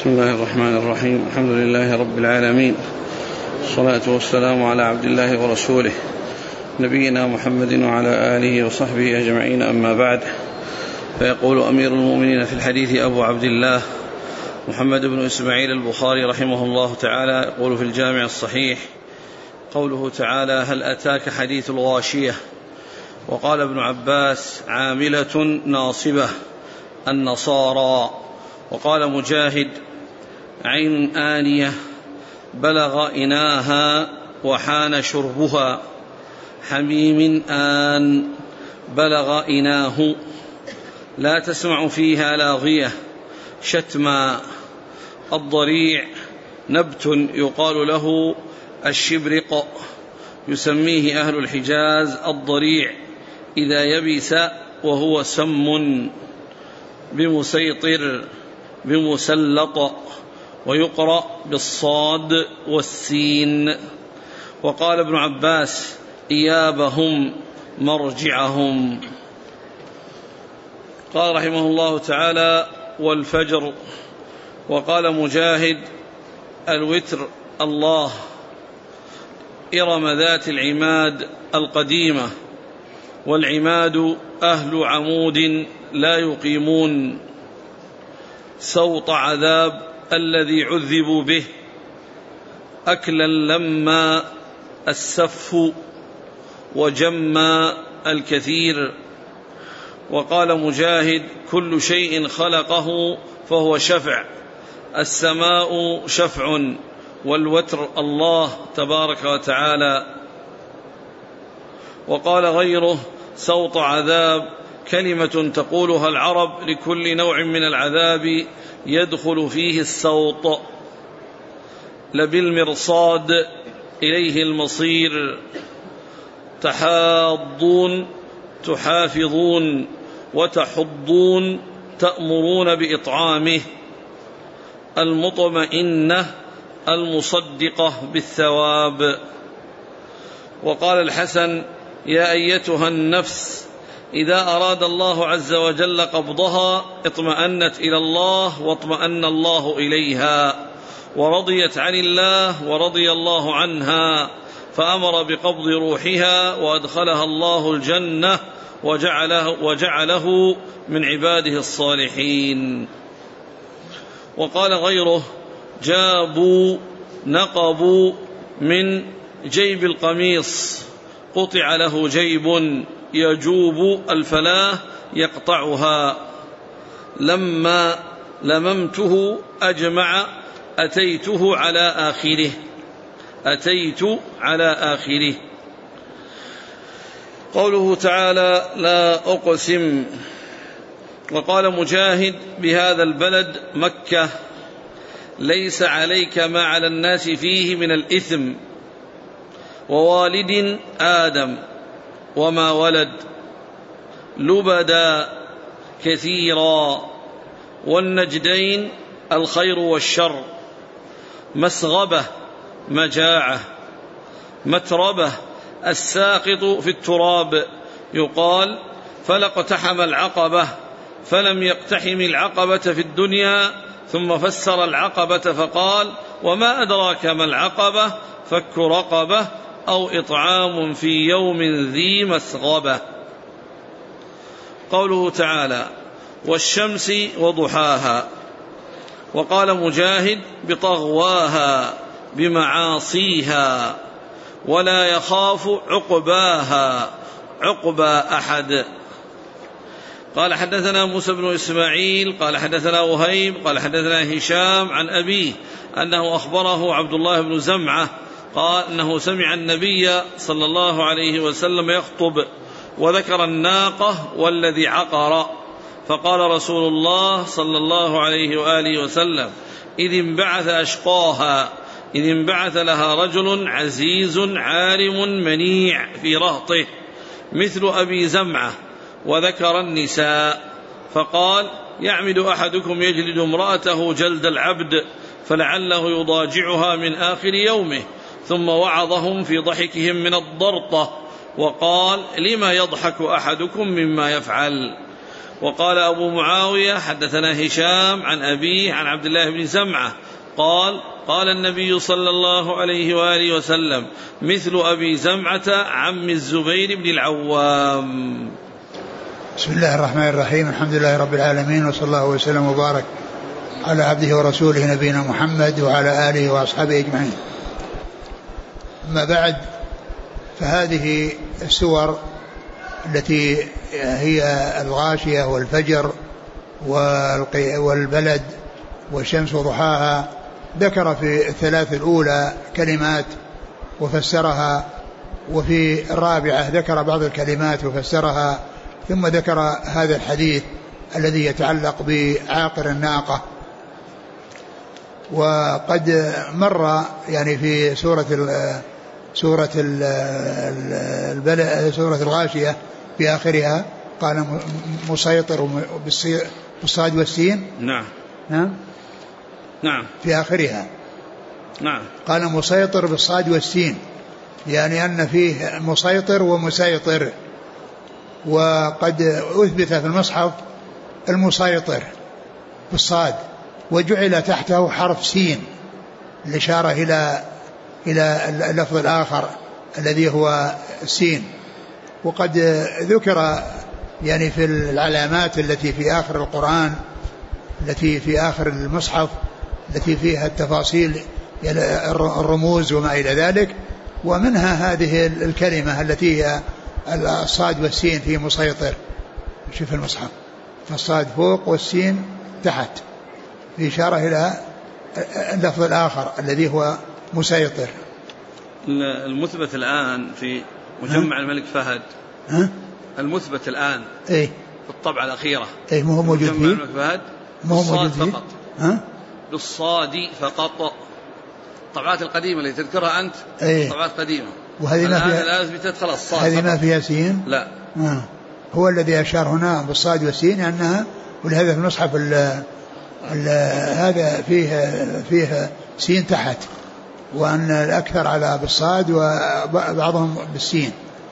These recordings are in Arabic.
بسم الله الرحمن الرحيم. الحمد لله رب العالمين، الصلاة والسلام على عبد الله ورسوله نبينا محمد وعلى آله وصحبه أجمعين، أما بعد. فيقول أمير المؤمنين في الحديث أبو عبد الله محمد بن إسماعيل البخاري رحمه الله تعالى، يقول في الجامع الصحيح: قوله تعالى: هل أتاك حديث الغاشية؟ وقال ابن عباس: عاملة ناصبة النصارى. وقال مجاهد: عين آنية بلغ إناها وحان شربها، حميم آن بلغ إناه، لا تسمع فيها لاغية شتما. الضريع نبت يقال له الشبرق، يسميه أهل الحجاز الضريع إذا يبس، وهو سم بمسيطر بمسلط، ويقرأ بالصاد والسين. وقال ابن عباس: إيابهم مرجعهم. قال رحمه الله تعالى: والفجر. وقال مجاهد: الوتر الله، إرم ذات العماد القديمة، والعماد أهل عمود لا يقيمون، سوط عذاب الذي عذبوا به، أكلا لما السف وجما الكثير. وقال مجاهد: كل شيء خلقه فهو شفع، السماء شفع، والوتر الله تبارك وتعالى. وقال غيره: سوط عذاب كلمة تقولها العرب لكل نوع من العذاب يدخل فيه السوط. لبالمرصاد إليه المصير، تحاضون تحافظون، وتحضون تأمرون بإطعامه، المطمئنة المصدقة بالثواب. وقال الحسن: يا أيتها النفس، إذا أراد الله عز وجل قبضها اطمأنت إلى الله واطمأن الله إليها، ورضيت عن الله ورضي الله عنها، فأمر بقبض روحها وأدخلها الله الجنة وجعله من عباده الصالحين. وقال غيره: جابوا نقبوا من جيب القميص، قطع له جيب، يجوب الفلاة يقطعها. لما لممته أجمع أتيته على آخره. قوله تعالى: لا أقسم. وقال مجاهد: بهذا البلد مكة ليس عليك ما على الناس فيه من الإثم، ووالد آدم وما ولد، لبدا كثيرا، والنجدين الخير والشر، مسغبة مجاعة، متربة الساقط في التراب. يقال: فلاقتحم العقبة، فلم يقتحم العقبة في الدنيا، ثم فسر العقبة فقال: وما أدراك ما العقبة، فك رقبة أو إطعام في يوم ذي مسغبة. قوله تعالى: والشمس وضحاها. وقال مجاهد: بطغواها بمعاصيها، ولا يخاف عقباها عقبى أحد. قال: حدثنا موسى بن إسماعيل قال حدثنا وهيب قال حدثنا هشام عن أبيه أنه أخبره عبد الله بن زمعة قال أنه سمع النبي صلى الله عليه وسلم يخطب، وذكر الناقة والذي عقر، فقال رسول الله صلى الله عليه وآله وسلم: إذ انبعث أشقاها، إذ انبعث لها رجل عزيز عارم منيع في رهطه مثل أبي زمعة، وذكر النساء، فقال: يعمد أحدكم يجلد امرأته جلد العبد، فلعله يضاجعها من آخر يومه. ثم وعظهم في ضحكهم من الضرطة، وقال: لما يضحك أحدكم مما يفعل. وقال أبو معاوية حدثنا هشام عن أبيه عن عبد الله بن زمعة قال قال النبي صلى الله عليه وآله وسلم مثل أبي زمعة عم الزبير بن العوام. بسم الله الرحمن الرحيم. الحمد لله رب العالمين، وصلى الله وسلم وبارك على عبده ورسوله نبينا محمد وعلى آله وأصحابه أجمعين. أما بعد، فهذه السور التي هي الغاشية والفجر والبلد والشمس وضحاها ذكر في الثلاث الأولى كلمات وفسرها، وفي الرابعة ذكر بعض الكلمات وفسرها، ثم ذكر هذا الحديث الذي يتعلق بعاقر الناقة. وقد مر يعني في سورة الغاشية في آخرها قال مسيطر بالصاد والسين. نعم في آخرها نعم قال مسيطر بالصاد والسين، يعني أن فيه مسيطر ومسيطر. وقد أثبت في المصحف المسيطر بالصاد وجعل تحته حرف سين الإشارة إلى اللفظ الآخر الذي هو سين. وقد ذكر يعني في العلامات التي في آخر القرآن التي في آخر المصحف التي فيها التفاصيل الرموز وما إلى ذلك، ومنها هذه الكلمة التي هي الصاد والسين في مسيطر. شوف المصحف، فالصاد فوق والسين تحت، في إشارة إلى اللفظ الآخر الذي هو مسيطر. المثبت الآن في مجمع الملك فهد، المثبت الآن إيه؟ في الطبعة الأخيرة إيه؟ مو موجود فيه مجمع الملك فهد بالصاد فقط، بالصاد فقط. الطبعات القديمة اللي تذكرها أنت إيه؟ طبعات قديمة، وهذه ما فيها، الآن أثبتت خلاص الصاد، هذه ما فيها سين. لا هو الذي أشار هنا بالصاد والسين أنها، ولهذا في المصحف هذا فيه سين تحت، وأن الأكثر على بالصاد وبعضهم بالسين.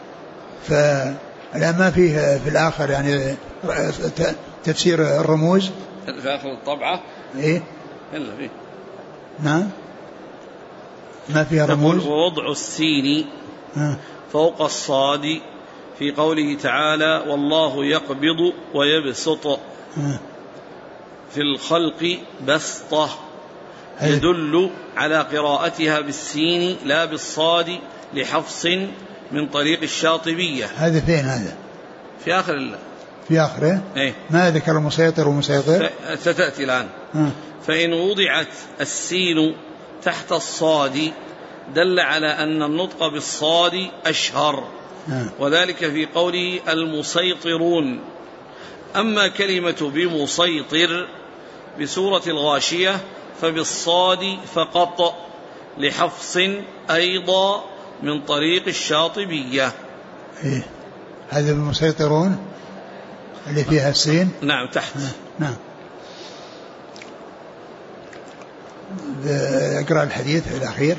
فلا ما فيه في الآخر يعني تفسير الرموز في آخر الطبعة. إيه؟ إلا فيه. نعم ما فيها رموز. ووضع السين فوق الصاد في قوله تعالى والله يقبض ويبسط في الخلق بسطة يدل على قراءتها بالسين لا بالصاد لحفص من طريق الشاطبية. هذا فين هذا؟ في آخر في آخره. إيه؟ ما ذكر المسيطر ومسيطر، ستأتي الآن. فإن وضعت السين تحت الصاد دل على أن النطق بالصاد أشهر، وذلك في قوله المسيطرون. أما كلمة بمسيطر بسورة الغاشية فبالصاد فقط لحفص أيضا من طريق الشاطبية. إيه؟ هذا المسيطرون اللي فيها السين. نعم تحت. نعم. اقرأ الحديث الأخير.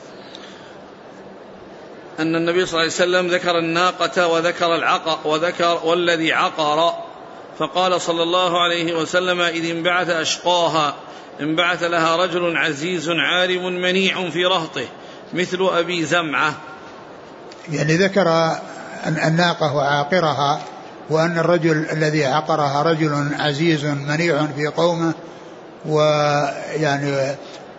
أن النبي صلى الله عليه وسلم ذكر الناقة وذكر والذي عقر، فقال صلى الله عليه وسلم إذ انبعث أشقاها انبعث لها رجل عزيز عارم منيع في رهطه مثل أبي زمعة. يعني ذكر الناقة وعاقرها، وأن الرجل الذي عقرها رجل عزيز منيع في قومه، ويعني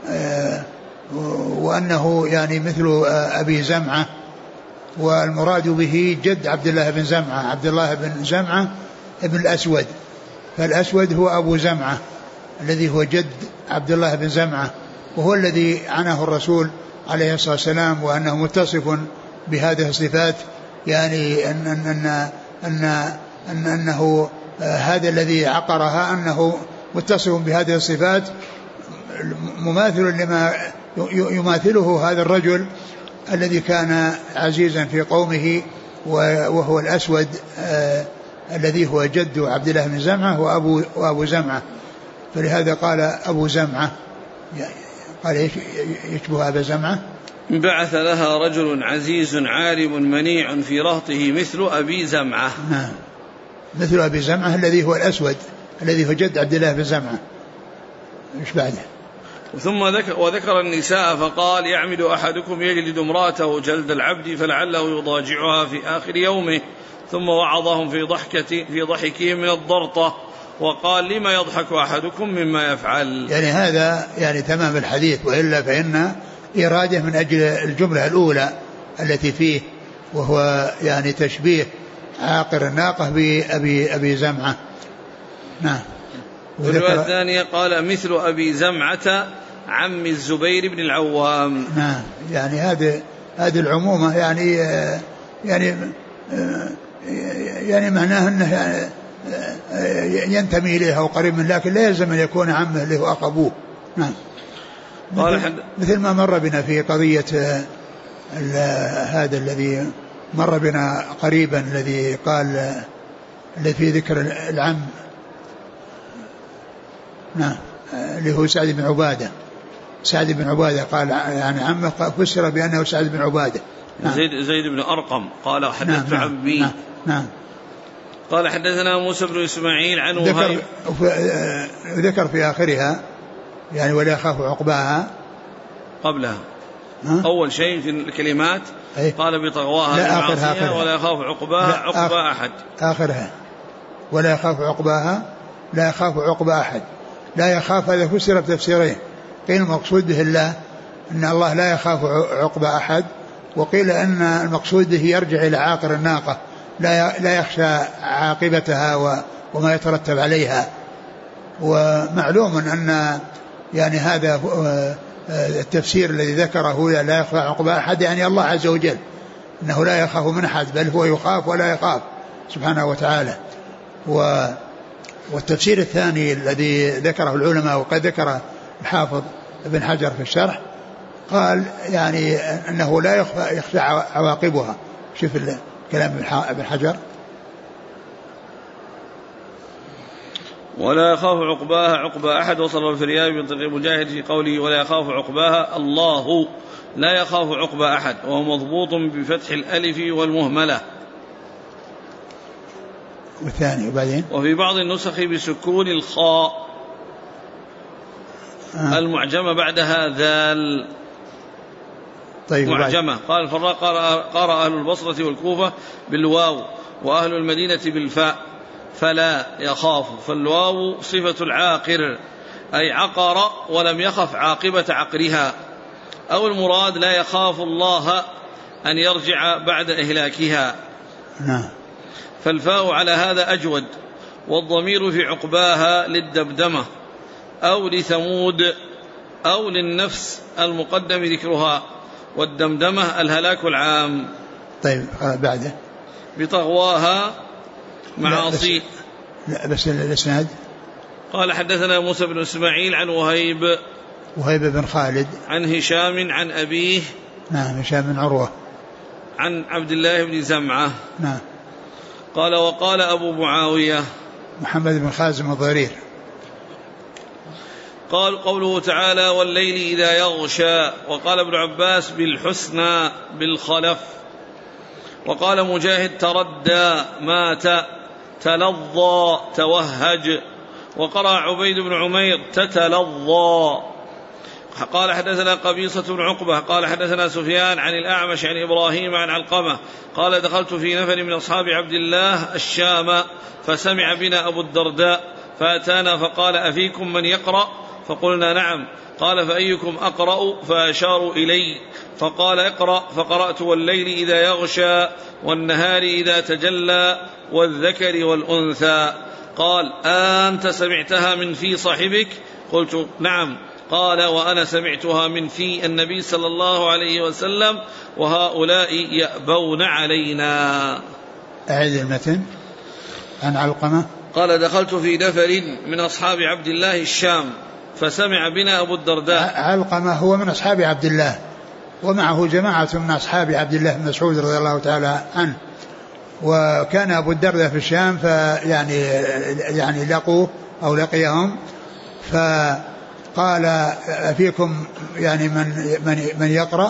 وأنه يعني مثل أبي زمعة، والمراد به جد عبد الله بن زمعة، عبد الله بن زمعة ابن الأسود، فالأسود هو أبو زمعة الذي هو جد عبد الله بن زمعة، وهو الذي عنه الرسول عليه الصلاة والسلام، وأنه متصف بهذه الصفات، يعني أنه هذا الذي عقرها أنه متصف بهذه الصفات مماثل لما يماثله هذا الرجل الذي كان عزيزا في قومه، وهو الأسود الذي هو جد عبد الله بن زمعة وأبو زمعة، فلهذا قال أبو زمعة، قال يشبه أبا زمعة. بعث لها رجل عزيز عارم منيع في رهطه مثل أبي زمعة. مثل أبي زمعة الذي هو الأسود الذي هو جد عبد الله بن زمعة. إيش بعده؟ ثم وذكر النساء فقال يعمد أحدكم يجلد امرأته جلد العبد فلعله يضاجعها في آخر يومه. ثم وعظهم في ضحكهم من الضرطة وقال لما يضحك أحدكم مما يفعل. يعني هذا يعني تمام الحديث، وإلا فإن إرادة من أجل الجملة الأولى التي فيه، وهو يعني تشبيه عاقر الناقة بأبي زمعة. نعم. والرواية الثانية قال مثل أبي زمعة عم الزبير بن العوام. نعم. يعني هذه العمومة يعني معناه أنه ينتمي إليها وقريب من، لكن لا يلزم أن يكون عمه له أخ أبوه. نعم. مثل ما مر بنا في قضية هذا الذي مر بنا قريبا الذي قال الذي في ذكر العم، نعم، اللي هو سعد بن عبادة. سعد بن عبادة قال يعني عمه فسر بأنه سعد بن عبادة. نعم. زيد بن أرقم قال حدثت عمي. نعم. نعم. قال حدثنا موسى بن إسماعيل عن وهيب. ذكر في آخرها يعني ولا يخاف عقباها قبلها. أول شيء في الكلمات قال بطغواها المعاصية ولا يخاف عقباها أحد. آخرها ولا يخاف عقباها، لا يخاف عقب أحد. لا يخاف هذا فسر بتفسيرين، قيل المقصود به الله أن الله لا يخاف عقب أحد، وقيل أن المقصود به يرجع إلى عاقر الناقة لا يخشى عاقبتها وما يترتب عليها. ومعلوم أن يعني هذا التفسير الذي ذكره لا يخاف عقب أحد يعني الله عز وجل أنه لا يخاف من أحد، بل هو يخاف ولا يخاف سبحانه وتعالى. والتفسير الثاني الذي ذكره العلماء وقد ذكر الحافظ ابن حجر في الشرح قال يعني أنه لا يخشى عواقبها. شوف كلام ابن حجر ولا يخاف عقباها عقبى أحد. وصل الفريابي من طريق مجاهد في قوله ولا يخاف عقباها الله لا يخاف عقبى أحد، وهو مضبوط بفتح الألف والمهملة. والثاني وبعدين وفي بعض النسخ بسكون الخاء المعجمة بعدها ذال. طيب معجمة. قال الفراء قرأ أهل البصرة والكوفة بالواو وأهل المدينة بالفاء فلا يخاف. فالواو صفة العاقر أي عقر ولم يخف عاقبة عقرها، أو المراد لا يخاف الله أن يرجع بعد إهلاكها. فالفاء على هذا أجود. والضمير في عقباها للدبدمة أو لثمود أو للنفس المقدم ذكرها، والدمدمة الهلاك العام. طيب بعده بطغواها معاصي. لا بس الاسناد. قال حدثنا موسى بن إسماعيل عن وهيب بن خالد عن هشام عن أبيه. نعم. هشام بن عروة عن عبد الله بن زمعة. نعم. قال وقال أبو معاوية محمد بن خازم الضرير قال قوله تعالى والليل إذا يغشى. وقال ابن عباس بالحسنى بالخلف. وقال مجاهد تردى مات تلظى توهج. وقرأ عبيد بن عمير تتلظى. قال حدثنا قبيصة بن عقبة قال حدثنا سفيان عن الأعمش عن إبراهيم عن علقمة قال دخلت في نفر من أصحاب عبد الله الشام فسمع بنا أبو الدرداء فأتانا فقال أفيكم من يقرأ؟ فقلنا نعم. قال فأيكم أقرأ؟ فأشاروا إلي فقال اقرأ. فقرأت والليل إذا يغشى والنهار إذا تجلى والذكر والأنثى. قال أنت سمعتها من في صاحبك؟ قلت نعم. قال وأنا سمعتها من في النبي صلى الله عليه وسلم وهؤلاء يأبون علينا. أعيد المتن. عن علقمة قال دخلت في نفر من أصحاب عبد الله الشام فسمع بنا أبو الدرداء. علقمة هو من أصحاب عبد الله ومعه جماعة من أصحاب عبد الله بن مسعود رضي الله تعالى عنه، وكان أبو الدرداء في الشام يعني لقوه أو لقيهم فقال أفيكم يعني من يقرأ؟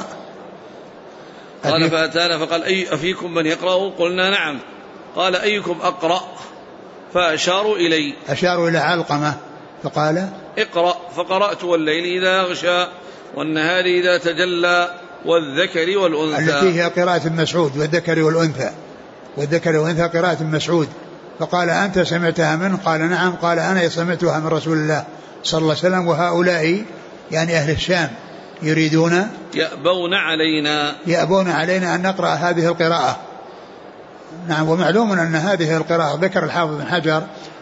قال فأتانا فقال أفيكم من يقرأ؟ قلنا نعم. قال أيكم أقرأ؟ فأشاروا إلي. أشاروا إلى علقمة فقال اقرأ، فقرأت والليل إذا يغشى والنهار إذا تجلى والذكر والأنثى، التي هي قراءة مسعود، والذكر والأنثى، والذكر والأنثى قراءة مسعود. فقال أنت سمعتها منه؟ قال نعم. قال أنا سمعتها من رسول الله صلى الله عليه وسلم، وهؤلاء يعني أهل الشام يريدون يأبون علينا أن نقرأ هذه القراءة. نعم. ومعلوم أن هذه القراءة ذكر الحافظ بن حجر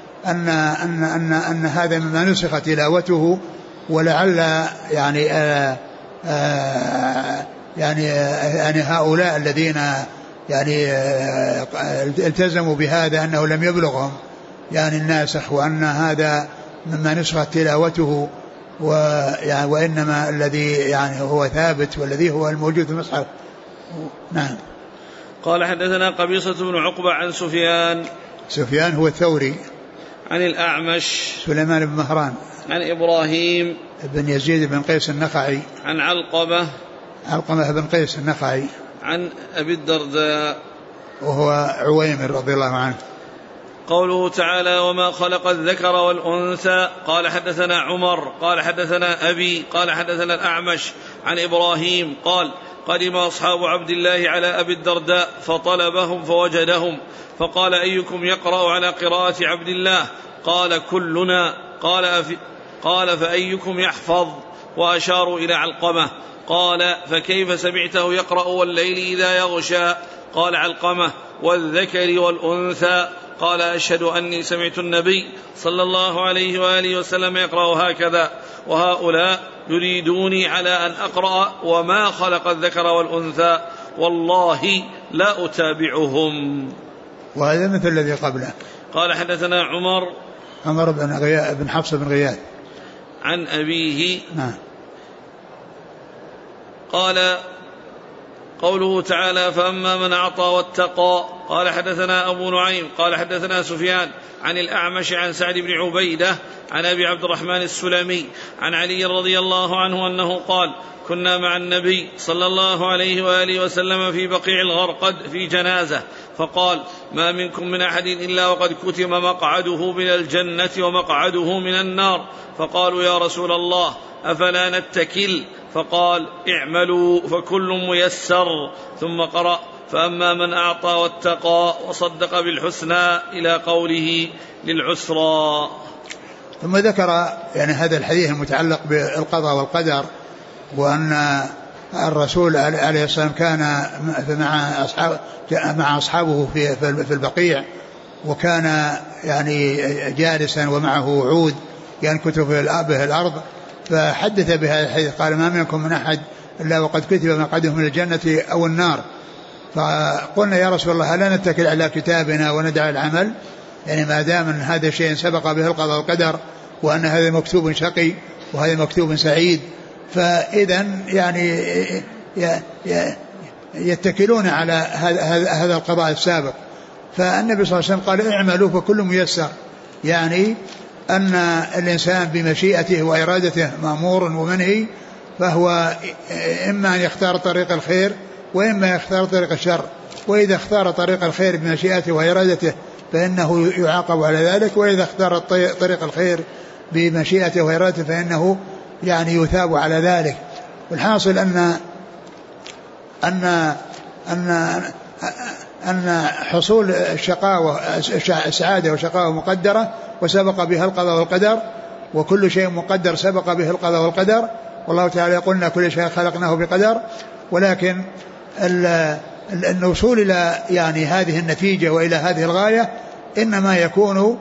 أن هذا مما نسخ تلاوته، ولعل يعني هؤلاء الذين يعني التزموا بهذا أنه لم يبلغهم يعني الناسخ، وأن هذا مما نسخ تلاوته، وإنما الذي يعني هو ثابت والذي هو الموجود في المصحف. نعم. قال حدثنا قبيصة بن عقبة عن سفيان هو الثوري، عن الأعمش سليمان بن مهران، عن إبراهيم بن يزيد بن قيس النخعي، عن علقمة بن قيس النخعي، عن أبي الدرداء وهو عويمر رضي الله عنه. قوله تعالى وما خلق الذكر والأنثى. قال حدثنا عمر قال حدثنا أبي قال حدثنا الأعمش عن إبراهيم قال قدم أصحاب عبد الله على أبي الدرداء فطلبهم فوجدهم، فقال أيكم يقرأ على قراءة عبد الله؟ قال كلنا. قال فأيكم يحفظ؟ وأشاروا إلى علقمة. قال فكيف سمعته يقرأ والليل إذا يغشى؟ قال علقمة والذكر والأنثى. قال أشهد أني سمعت النبي صلى الله عليه وآله وسلم يقرأ هكذا، وهؤلاء يريدوني على أن أقرأ وما خلق الذكر والأنثى، والله لا أتابعهم. وهذا مثل الذي قبله. قال حدثنا عمر بن حفص بن غياث عن أبيه. نعم. قال قوله تعالى فأما من أعطى واتقى. قال حدثنا أبو نعيم قال حدثنا سفيان عن الأعمش عن سعد بن عبيدة عن أبي عبد الرحمن السلمي عن علي رضي الله عنه أنه قال كنا مع النبي صلى الله عليه وآله وسلم في بقيع الغرقد في جنازة، فقال ما منكم من أحد إلا وقد كتم مقعده من الجنة ومقعده من النار. فقالوا يا رسول الله أفلا نتكل؟ فقال اعملوا فكل ميسر. ثم قرأ فأما من أعطى واتقى وصدق بالحسنى إلى قوله للعسرى. ثم ذكر يعني هذا الحديث المتعلق بالقضاء والقدر، وأن الرسول عليه الصلاة والسلام كان مع أصحابه في البقيع، وكان يعني جالسا ومعه عود ينكت به الأرض، فحدث بهذا الحديث قال ما منكم من أحد إلا وقد كتب مقعده من الجنة أو النار. فقلنا يا رسول الله هل نتكل على كتابنا وندع العمل؟ يعني ما دام أن هذا الشيء سبق به القضاء والقدر، وأن هذا مكتوب شقي وهذا مكتوب سعيد، فإذا يعني يتكلون على هذا القضاء السابق. فالنبي صلى الله عليه وسلم قال اعملوا فكل ميسر، يعني أن الإنسان بمشيئته وإرادته مأمور ومنهي، فهو إما أن يختار طريق الخير وإما يختار طريق الشر، وإذا اختار طريق الخير بمشيئته وإرادته فإنه يعاقب على ذلك، وإذا اختار طريق الخير بمشيئته وإرادته فإنه يعني يثاب على ذلك. والحاصل أن حصول الشقاوة السعادة وشقاوة مقدرة وسبق بها القضاء والقدر، وكل شيء مقدر سبق به القضاء والقدر، والله تعالى يقولنا كل شيء خلقناه بقدر. ولكن الوصول إلى يعني هذه النتيجة وإلى هذه الغاية إنما يكون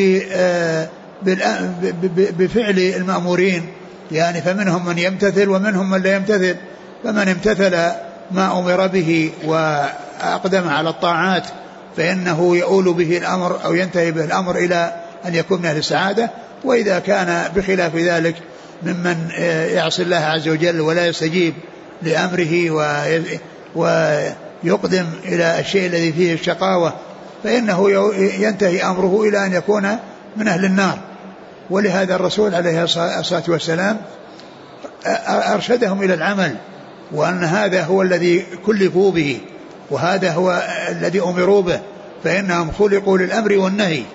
بفعل المأمورين، يعني فمنهم من يمتثل ومنهم من لا يمتثل. فمن امتثل ما أمر به وأقدم على الطاعات فإنه يؤول به الأمر أو ينتهي به الأمر إلى أن يكون من أهل السعادة. وإذا كان بخلاف ذلك ممن يعصي الله عز وجل ولا يستجيب لأمره ويقدم إلى الشيء الذي فيه الشقاوة فإنه ينتهي أمره إلى أن يكون من أهل النار. ولهذا الرسول عليه الصلاة والسلام أرشدهم إلى العمل، وأن هذا هو الذي كلفوا به وهذا هو الذي أمروا به، فإنهم خلقوا للأمر والنهي،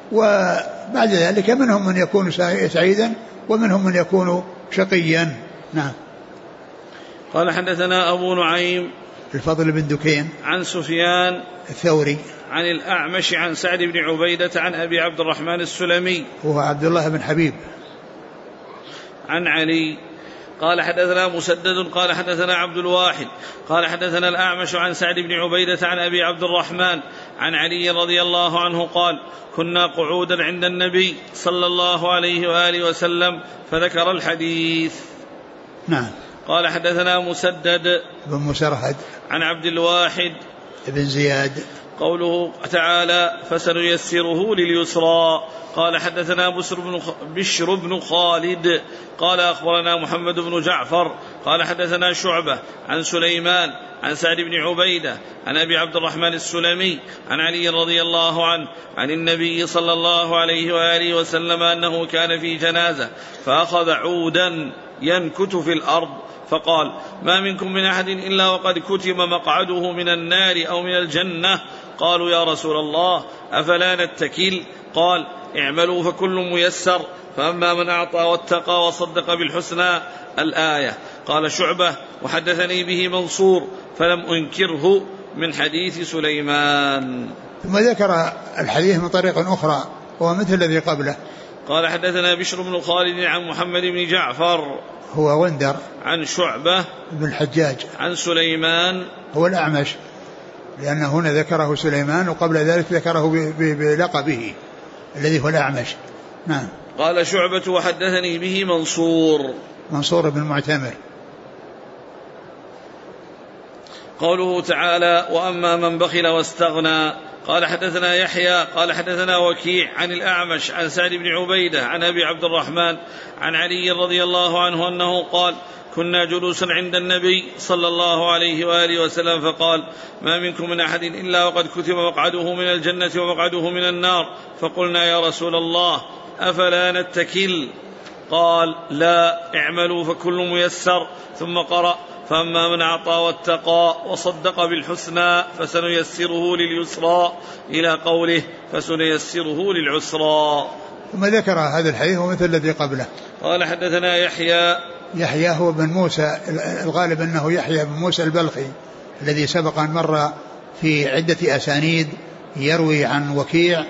وبعد ذلك منهم من يكون سعيدا ومنهم من يكون شقيا. نعم. قال حدثنا أبو نعيم الفضل بن دكين عن سفيان الثوري عن الأعمش عن سعد بن عبيدة عن أبي عبد الرحمن السلمي وهو عبد الله بن حبيب عن علي قال حدثنا مسدد قال حدثنا عبد الواحد قال حدثنا الأعمش عن سعد بن عبيدة عن أبي عبد الرحمن عن علي رضي الله عنه قال كنا قعودا عند النبي صلى الله عليه وآله وسلم فذكر الحديث. نعم. قال حدثنا مسدد بن مسرهد عن عبد الواحد بن زياد قوله تعالى فسنيسره لليسرى. قال حدثنا بشر بن خالد قال أخبرنا محمد بن جعفر قال حدثنا شعبة عن سليمان عن سعد بن عبيدة عن أبي عبد الرحمن السلمي عن علي رضي الله عنه عن النبي صلى الله عليه وآله وسلم أنه كان في جنازة فأخذ عودا ينكت في الأرض فقال ما منكم من أحد إلا وقد كتب مقعده من النار أو من الجنة. قالوا يا رسول الله أفلا نتكل؟ قال اعملوا فكل ميسر فأما من أعطى واتقى وصدق بالحسنى الآية. قال شعبة وحدثني به منصور فلم أنكره من حديث سليمان. ثم ذكر الحديث من طريق أخرى وهو مثل الذي قبله. قال حدثنا بشر بن خالد عن محمد بن جعفر هو وندر عن شعبة بن الحجاج عن سليمان هو الأعمش لأنه هنا ذكره سليمان وقبل ذلك ذكره بلقبه الذي هو الأعمش. نعم. قال شعبة وحدثني به منصور بن المعتمر. قوله تعالى وأما من بخل واستغنى. قال حدثنا يحيى قال حدثنا وكيع عن الأعمش عن سعد بن عبيدة عن أبي عبد الرحمن عن علي رضي الله عنه أنه قال كنا جلوسا عند النبي صلى الله عليه وآله وسلم فقال ما منكم من أحد إلا وقد كتب مقعده من الجنة ومقعده من النار فقلنا يا رسول الله أفلا نتكل؟ قال لا اعملوا فكل ميسر ثم قرأ فأما من أعطى واتقى وصدق بالحسنى فسنيسره لليسرى إلى قوله فسنيسره للعسرى. ثم ذكر هذا الحديث ومثل الذي قبله. قال حدثنا يحيى هو بن موسى الغالب أنه يحيى بن موسى البلخي الذي سبق أن مر في عدة أسانيد يروي عن وكيع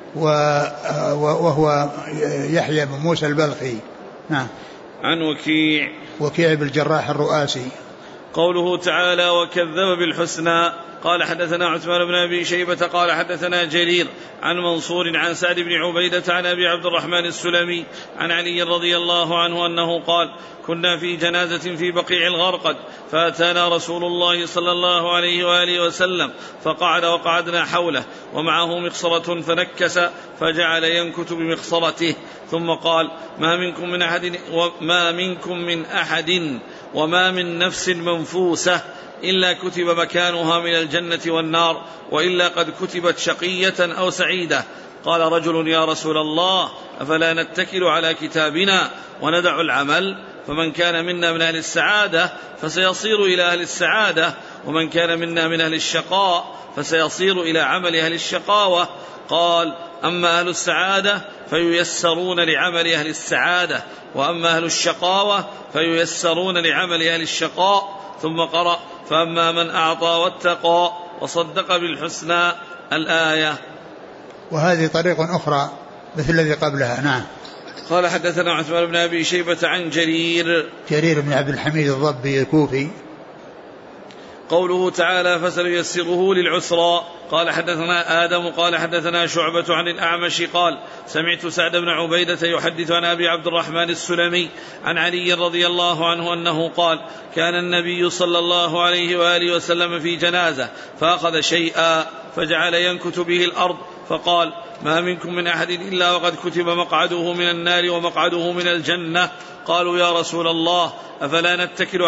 وهو يحيى بن موسى البلخي. نعم. عن وكيع بالجراح الرؤاسي. قوله تعالى وكذب بالحسنى. قال حدثنا عثمان بن أبي شيبة قال حدثنا جرير عن منصور عن سعد بن عبيدة عن أبي عبد الرحمن السلمي عن علي رضي الله عنه أنه قال كنا في جنازة في بقيع الغرقد فأتانا رسول الله صلى الله عليه وآله وسلم فقعد وقعدنا حوله ومعه مخصرة فنكس فجعل ينكت بمخصرته ثم قال ما منكم من أحد وما من نفس منفوسة إلا كتب مكانها من الجنة والنار وإلا قد كتبت شقية أو سعيدة. قال رجل يا رسول الله أفلا نتكل على كتابنا وندع العمل؟ فمن كان منا من أهل السعادة فسيصير إلى أهل السعادة ومن كان منا من أهل الشقاء فسيصير إلى عمل أهل الشقاوة. قال أما أهل السعادة فييسرون لعمل أهل السعادة وأما أهل الشقاوة فييسرون لعمل أهل الشقاء. ثم قرأ فأما من أعطى واتقى وصدق بالحسنى الآية. وهذه طريق أخرى مثل الذي قبلها. نعم. قال حدثنا عثمان بن أبي شيبة عن جرير بن عبد الحميد الضبي الكوفي. قوله تعالى فسنيسره للعسرى. قال حدثنا آدم قال حدثنا شعبة عن الأعمش قال سمعت سعد بن عبيدة يحدث عن أبي عبد الرحمن السلمي عن علي رضي الله عنه أنه قال كان النبي صلى الله عليه وآله وسلم في جنازة فأخذ شيئا فجعل ينكت به الأرض فقال ما منكم من أحد إلا وقد كتب مقعده من النار ومقعده من الجنة. قالوا يا رسول الله أفلا نتكل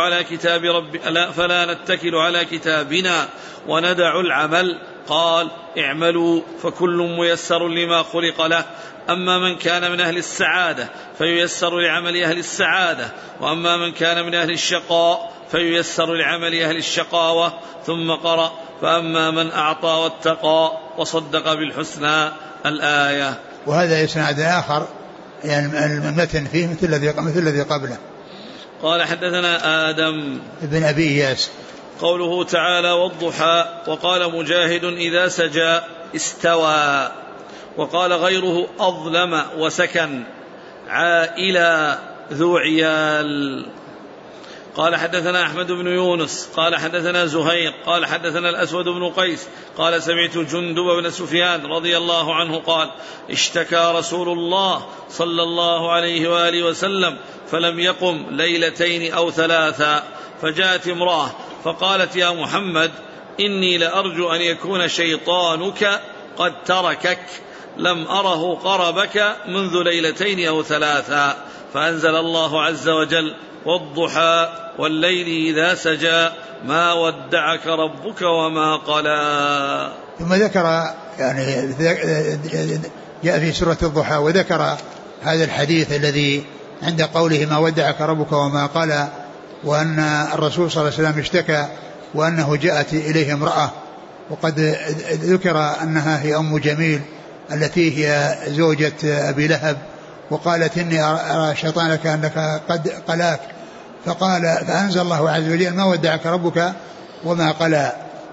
على كتابنا وندع العمل؟ قال اعملوا فكل ميسر لما خلق له أما من كان من أهل السعادة فييسر لعمل أهل السعادة وأما من كان من أهل الشقاء فييسر لعمل أهل الشقاوة. ثم قرأ فأما من أعطى واتقى وصدق بالحسنى الآية. وهذا إسناد آخر يعني المتن فيه مثل الذي قبله. قال حدثنا آدم ابن أبي إياس. قوله تعالى والضحى. وقال مجاهد إذا سجى استوى. وقال غيره أظلم وسكن عائلا ذو عيال. قال حدثنا أحمد بن يونس قال حدثنا زهير قال حدثنا الأسود بن قيس قال سمعت جندب بن سفيان رضي الله عنه قال اشتكى رسول الله صلى الله عليه وآله وسلم فلم يقم ليلتين أو ثلاثا، فجاءت امرأة فقالت يا محمد إني لأرجو أن يكون شيطانك قد تركك، لم أره قربك منذ ليلتين أو ثلاثا، فأنزل الله عز وجل والضحى والليل إذا سجى ما ودعك ربك وما قلى. ثم ذكر يعني جاء في سورة الضحى وذكر هذا الحديث الذي عند قوله ما ودعك ربك وما قلى، وأن الرسول صلى الله عليه وسلم اشتكى وأنه جاءت إليه امرأة، وقد ذكر أنها هي أم جميل التي هي زوجة أبي لهب، وقالت إني أرى شيطانك أنك قد قلاك، فأنزل الله عز وجل ما ودعك ربك وما قلى.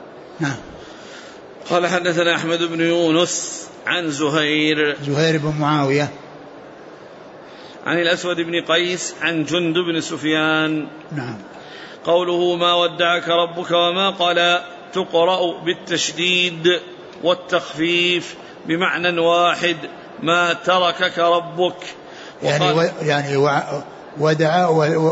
قال حدثنا أحمد بن يونس عن زهير بن معاوية عن الأسود بن قيس عن جندب بن سفيان. نعم. قوله ما ودعك ربك وما قلى تقرأ بالتشديد والتخفيف بمعنى واحد، ما تركك ربك. يعني ودعك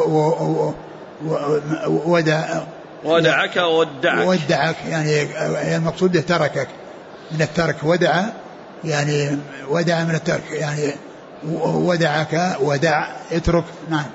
ودعك يعني المقصود تركك من الترك، يعني ودع من الترك، يعني ودعك ودع اترك. نعم.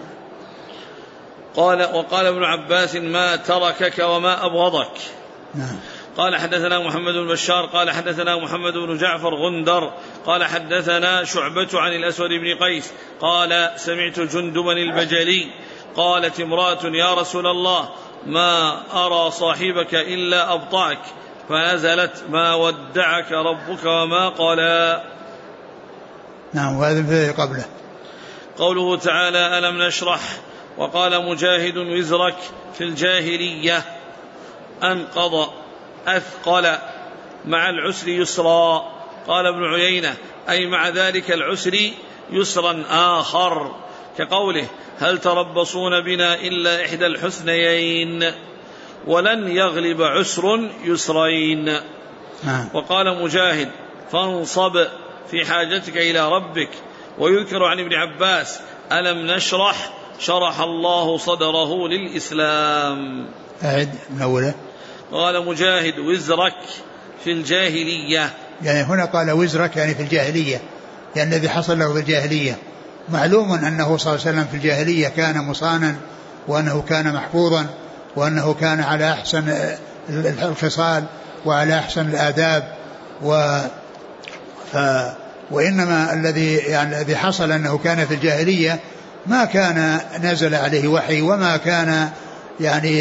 وقال ابن عباس ما تركك وما أبغضك. نعم. قال حدثنا محمد بن بشار قال حدثنا محمد بن جعفر غندر قال حدثنا شعبة عن الأسود بن قيس قال سمعت جندبا البجلي قالت امرأة يا رسول الله ما أرى صاحبك إلا أبطأك، فنزلت ما ودعك ربك وما قلى. نعم. وهذا الذي قبله قوله تعالى ألم نشرح. وقال مجاهد وزرك في الجاهلية أنقض أثقل مع العسر يسرا. قال ابن عيينة أي مع ذلك العسر يسرا آخر، كقوله هل تربصون بنا إلا إحدى الحسنيين ولن يغلب عسر يسرين. وقال مجاهد فانصب في حاجتك إلى ربك. ويذكر عن ابن عباس ألم نشرح شرح الله صدره للإسلام. أعد من أوله. قال مجاهد وزرك في الجاهلية، يعني هنا قال وزرك يعني في الجاهلية، يعني الذي حصل له في الجاهلية. معلوم أنه صلى الله عليه وسلم في الجاهلية كان مصانا، وأنه كان محفوظا، وأنه كان على أحسن الخصال وعلى أحسن الآداب، وإنما الذي حصل أنه كان في الجاهلية ما كان نزل عليه وحي، وما كان يعني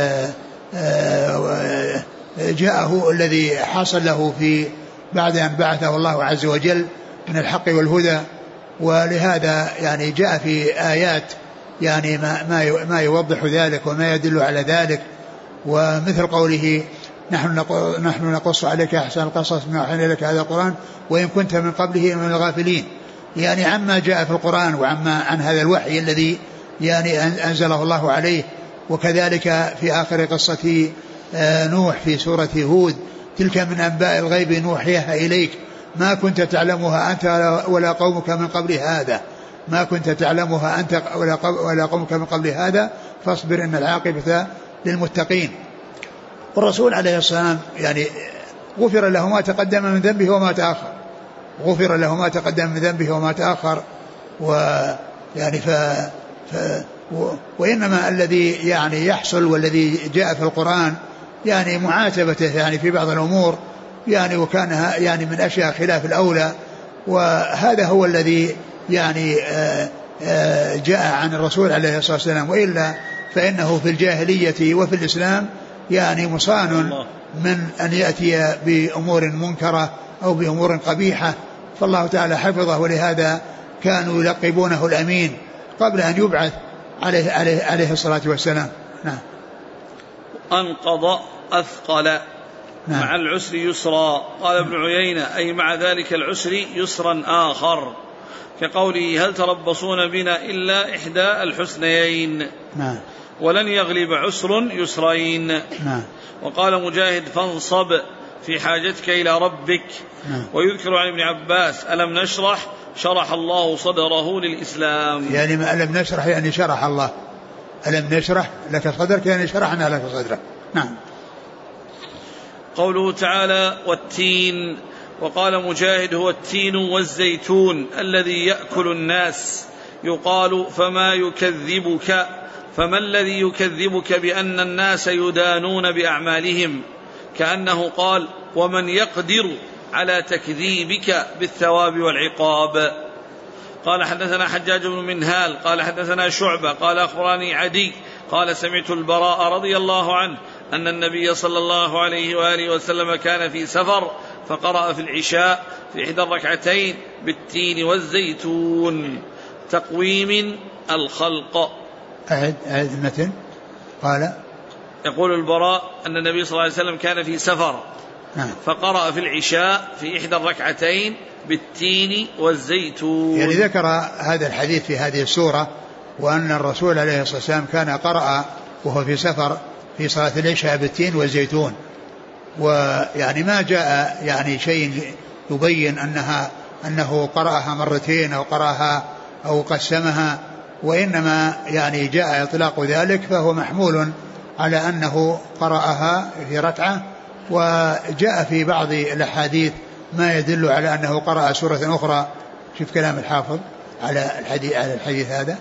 جاءه الذي حصل له في بعد أن بعثه الله عز وجل من الحق والهدى. ولهذا يعني جاء في آيات يعني ما يوضح ذلك وما يدل على ذلك، ومثل قوله نحن نقص عليك أحسن القصص ما أوحينا إليك هذا القرآن وإن كنت من قبله من الغافلين، يعني عما جاء في القرآن عن هذا الوحي الذي يعني أنزله الله عليه. وكذلك في آخر قصة نوح في سورة هود تلك من أنباء الغيب نوحيها إليك ما كنت تعلمها أنت ولا قومك من قبل هذا، ما كنت تعلمها أنت ولا قومك من قبل هذا فاصبر إن العاقبة للمتقين. والرسول عليه السلام يعني غفر له ما تقدم من ذنبه وما تأخر، غفر له ما تقدم من ذنبه وما تأخر. ويعني وإنما الذي يعني يحصل والذي جاء في القرآن يعني معاتبته يعني في بعض الأمور يعني وكانها يعني من أشياء خلاف الأولى، وهذا هو الذي يعني جاء عن الرسول عليه الصلاة والسلام. وإلا فإنه في الجاهلية وفي الإسلام يعني مصان من أن يأتي بأمور منكرة أو بأمور قبيحة فالله تعالى حفظه، ولهذا كانوا يلقبونه الأمين قبل أن يبعث عليه الصلاة والسلام. نعم. أنقض أثقل. نعم. مع العسر يسرا. قال ابن عيينة أي مع ذلك العسر يسرا آخر، كقوله هل تربصون بنا إلا إحدى الحسنيين. نعم. ولن يغلب عسر يسرين. نعم. وقال مجاهد فانصب في حاجتك إلى ربك. نعم. ويذكر عن ابن عباس ألم نشرح شرح الله صدره للإسلام. يعني ما ألم نشرح يعني شرح الله، ألم نشرح لك صدرك يعني شرحنا لك صدرك. نعم. قوله تعالى والتين. وقال مجاهد هو التين والزيتون الذي يأكل الناس. يقال فما الذي يكذبك بأن الناس يدانون بأعمالهم، كأنه قال ومن يقدر على تكذيبك بالثواب والعقاب. قال حدثنا حجاج بن منهال قال حدثنا شعبة قال أخبرني عدي قال سمعت البراء رضي الله عنه أن النبي صلى الله عليه وآله وسلم كان في سفر فقرأ في العشاء في إحدى الركعتين بالتين والزيتون تقويم الخلق. أعد المتن. قال يقول البراء أن النبي صلى الله عليه وسلم كان في سفر. نعم. فقرأ في العشاء في إحدى الركعتين بالتين والزيتون. يعني ذكر هذا الحديث في هذه السورة، وأن الرسول عليه الصلاة والسلام كان قرأ وهو في سفر في صلاة العشاء بالتين والزيتون، ويعني ما جاء يعني شيء يبين أنه قرأها مرتين أو قرأها أو قسمها، وإنما يعني جاء إطلاق ذلك فهو محمول على أنه قرأها في ركعة. وجاء في بعض الأحاديث ما يدل على أنه قرأ سورة أخرى. شوف كلام الحافظ على الحديث هذا.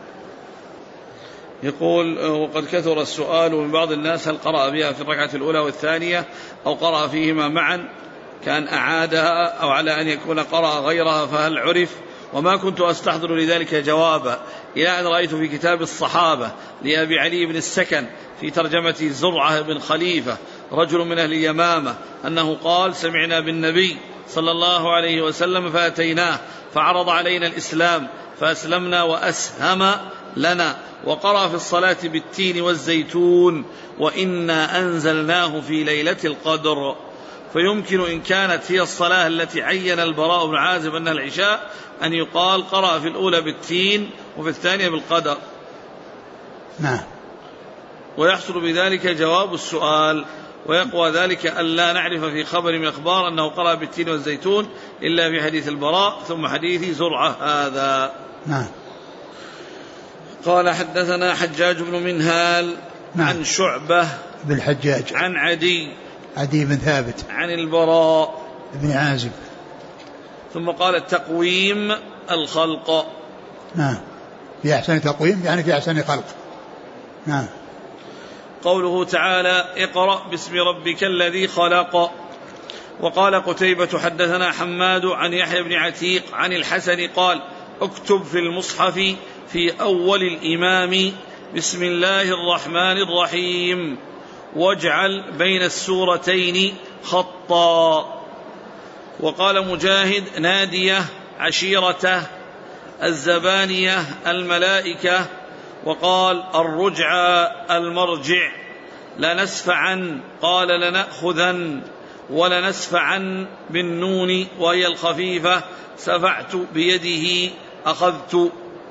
يقول وقد كثر السؤال من بعض الناس هل قرأ بها في الركعة الأولى والثانية أو قرأ فيهما معا كان أعادها أو على أن يكون قرأ غيرها فهل عرف؟ وما كنت أستحضر لذلك جوابا إلى أن رأيت في كتاب الصحابة لأبي علي بن السكن في ترجمة زرعة بن خليفة رجل من أهل اليمامة أنه قال سمعنا بالنبي صلى الله عليه وسلم فأتيناه فعرض علينا الإسلام فأسلمنا وأسهم لنا وقرأ في الصلاة بالتين والزيتون وإنا أنزلناه في ليلة القدر. فيمكن إن كانت هي الصلاة التي عين البراء بن عازب أنها العشاء أن يقال قرأ في الأولى بالتين وفي الثانية بالقدر. نعم. ويحصل بذلك جواب السؤال، ويقوى ذلك أن لا نعرف في خبر من أخبار أنه قرأ بالتين والزيتون إلا في حديث البراء ثم حديث زرعة هذا. نعم. قال حدثنا حجاج بن منهال. نعم. عن شعبة بالحجاج عن عدي بن ثابت عن البراء بن عازب. ثم قال تقويم الخلق. نعم. في أحسن تقويم يعني في أحسن خلق. نعم. قوله تعالى اقرأ باسم ربك الذي خلق. وقال قتيبة حدثنا حماد عن يحيى بن عتيق عن الحسن قال اكتب في المصحف في أول الإمام بسم الله الرحمن الرحيم واجعل بين السورتين خطا. وقال مجاهد نادية عشيرته الزبانية الملائكة. وقال الرجع المرجع لنسفعا قال لنأخذن ولنسفعا بالنون وهي الخفيفة سفعت بيده أخذت.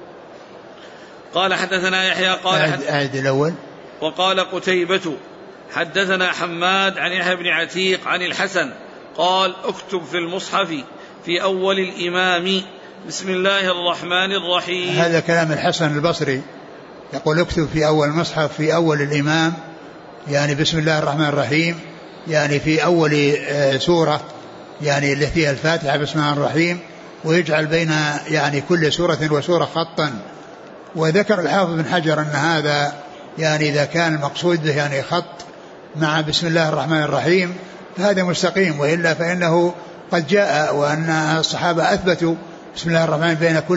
قال حدثنا يحيى قال أعد الأول. وقال قتيبة حدثنا حماد عن يحيى بن عتيق عن الحسن قال اكتب في المصحف في أول الإمام بسم الله الرحمن الرحيم. هذا كلام الحسن البصري يقول اكتب في أول المصحف في أول الإمام يعني بسم الله الرحمن الرحيم يعني في أول سورة يعني اللي فيها الفاتحة بسم الله الرحيم ويجعل بين يعني كل سورة وسورة خطا. وذكر الحافظ بن حجر أن هذا يعني إذا كان المقصود به يعني خط مع بسم الله الرحمن الرحيم فهذا مستقيم، وإلا فإنه قد جاء وأن الصحابة أثبتوا بسم الله الرحمن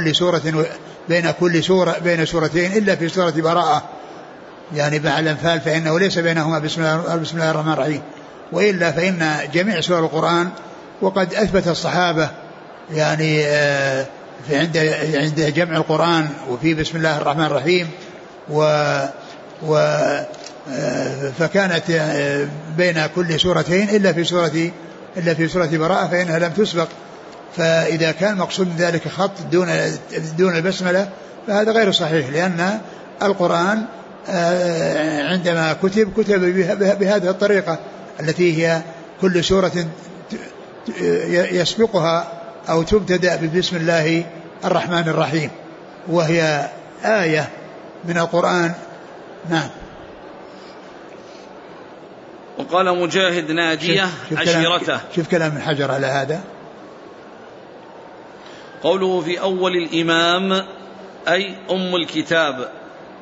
بين سورتين إلا في سورة براءة يعني مع الأنفال فإنه ليس بينهما بسم الله الرحمن الرحيم، وإلا فإن جميع سور القرآن وقد أثبت الصحابة يعني في عند جمع القرآن وفي بسم الله الرحمن الرحيم فكانت بين كل سورتين إلا في سورة براءة فإنها لم تسبق. فإذا كان مقصود ذلك خط دون البسملة فهذا غير صحيح، لأن القرآن عندما كتب بهذه الطريقة التي هي كل سورة يسبقها أو تبتدأ ببسم الله الرحمن الرحيم، وهي آية من القرآن. نعم. وقال مجاهد ناجية عشيرته. شوف كلام ابن حجر على هذا. قوله في أول الإمام أي أم الكتاب.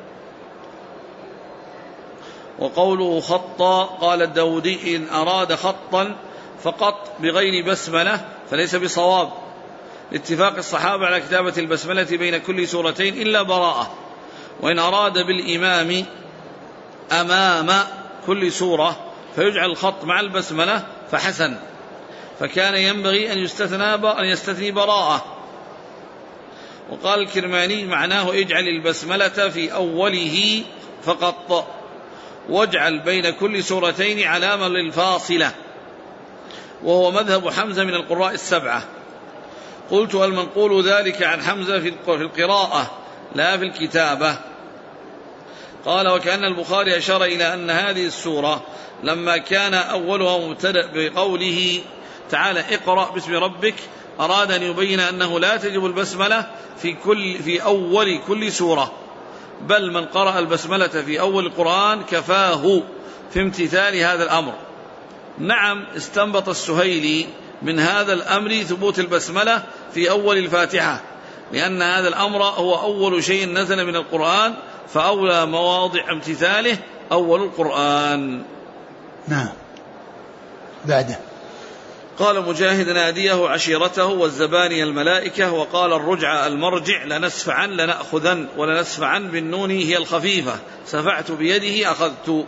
وقوله خطا قال الداودي إن أراد خطا فقط بغير بسملة فليس بصواب، لاتفاق الصحابة على كتابة البسملة بين كل سورتين إلا براءة. وإن أراد بالإمام أمام كل سورة فيجعل الخط مع البسملة فحسن، فكان ينبغي أن يستثني براءة. وقال الكرماني معناه اجعل البسملة في أوله فقط، واجعل بين كل سورتين علامة للفاصلة، وهو مذهب حمزة من القراء السبعة. قلت المنقول ذلك عن حمزة في القراءة لا في الكتابة. قال وكأن البخاري أشار إلى أن هذه السورة لما كان أولها مبتدأ بقوله تعالى اقرأ باسم ربك أراد أن يبين أنه لا تجب البسملة في أول كل سورة، بل من قرأ البسملة في أول القرآن كفاه في امتثال هذا الأمر. نعم استنبط السهيلي من هذا الأمر ثبوت البسملة في أول الفاتحة، لأن هذا الأمر هو أول شيء نزل من القرآن، فأولى مواضع امتثاله أول القرآن. نعم. بعده قال مجاهد ناديه عشيرته والزباني الملائكة. وقال الرجع المرجع لنسفعا لنأخذن ولنسفعا بالنون هي الخفيفة سفعت بيده أخذت.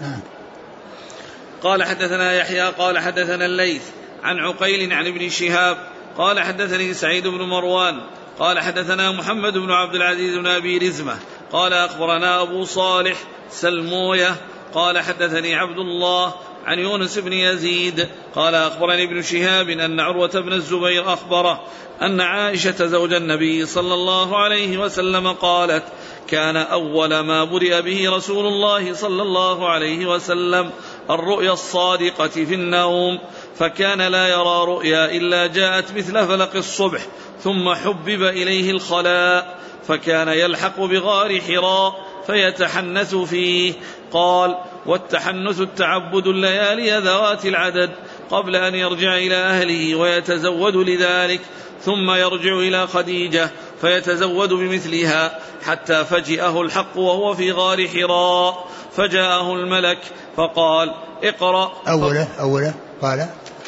قال حدثنا يحيى قال حدثنا الليث عن عقيل عن ابن شهاب قال حدثني سعيد بن مروان قال حدثنا محمد بن عبد العزيز بن أبي رزمة قال أخبرنا أبو صالح سلموية قال حدثني عبد الله عن يونس بن يزيد قال أخبرني ابن شهاب أن عروة بن الزبير أخبره أن عائشة زوج النبي صلى الله عليه وسلم قالت كان أول ما بدأ به رسول الله صلى الله عليه وسلم الرؤيا الصادقة في النوم، فكان لا يرى رؤيا إلا جاءت مثل فلق الصبح، ثم حبب إليه الخلاء فكان يلحق بغار حراء فيتحنث فيه. قال والتحنث التعبد الليالي ذوات العدد قبل أن يرجع إلى أهله ويتزود لذلك، ثم يرجع إلى خديجة فيتزود بمثلها حتى فجئه الحق وهو في غار حراء، فجاءه الملك فقال اقرأ. أوله قال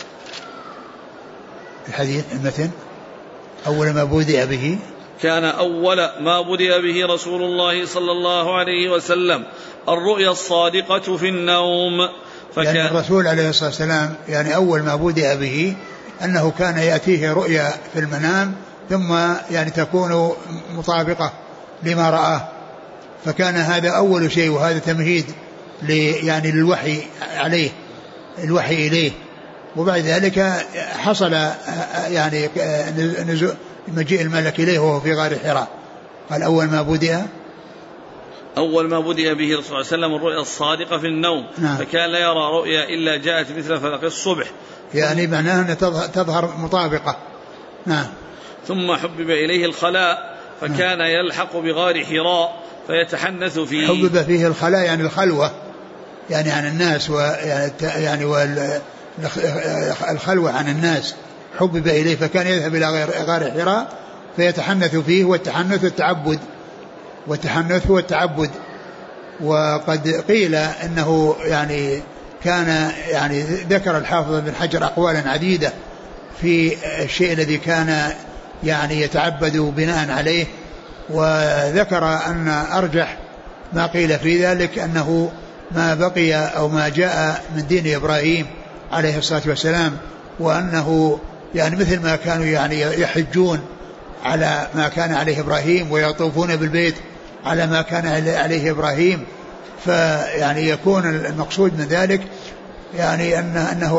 الحديث المتن أول ما بدأ به كان أول ما بدأ به رسول الله صلى الله عليه وسلم الرؤيا الصادقة في النوم. يعني الرسول عليه الصلاة والسلام يعني أول ما بدأ به أنه كان يأتيه رؤيا في المنام ثم يعني تكون مطابقة لما رآه، فكان هذا أول شيء، وهذا تمهيد يعني للوحي عليه، الوحي إليه. وبعد ذلك حصل يعني مجيء الملك إليه وهو في غار حراء. قال أول ما بدأ به رسول الله صلى الله عليه وسلم الرؤيا الصادقة في النوم. نعم. فكان لا يرى رؤيا إلا جاءت مثل فلق الصبح، يعني معناه أن تظهر مطابقة. نعم. ثم حبب إليه الخلاء فكان يلحق بغار حراء فيتحنث فيه. حبب فيه الخلاء يعني الخلوة، يعني عن الناس، يعني الخلوة عن الناس حبب إليه، فكان يذهب إلى غار حراء فيتحنث فيه. والتحنث هو التعبد. وقد قيل أنه يعني كان يعني ذكر الحافظ بن حجر أقوالا عديدة في الشيء الذي كان يعني يتعبد بناء عليه، وذكر أن أرجح ما قيل في ذلك أنه ما بقي أو ما جاء من دين إبراهيم عليه الصلاة والسلام، وأنه يعني مثل ما كانوا يعني يحجون على ما كان عليه إبراهيم ويطوفون بالبيت على ما كان عليه إبراهيم، فيعني يكون المقصود من ذلك يعني أنه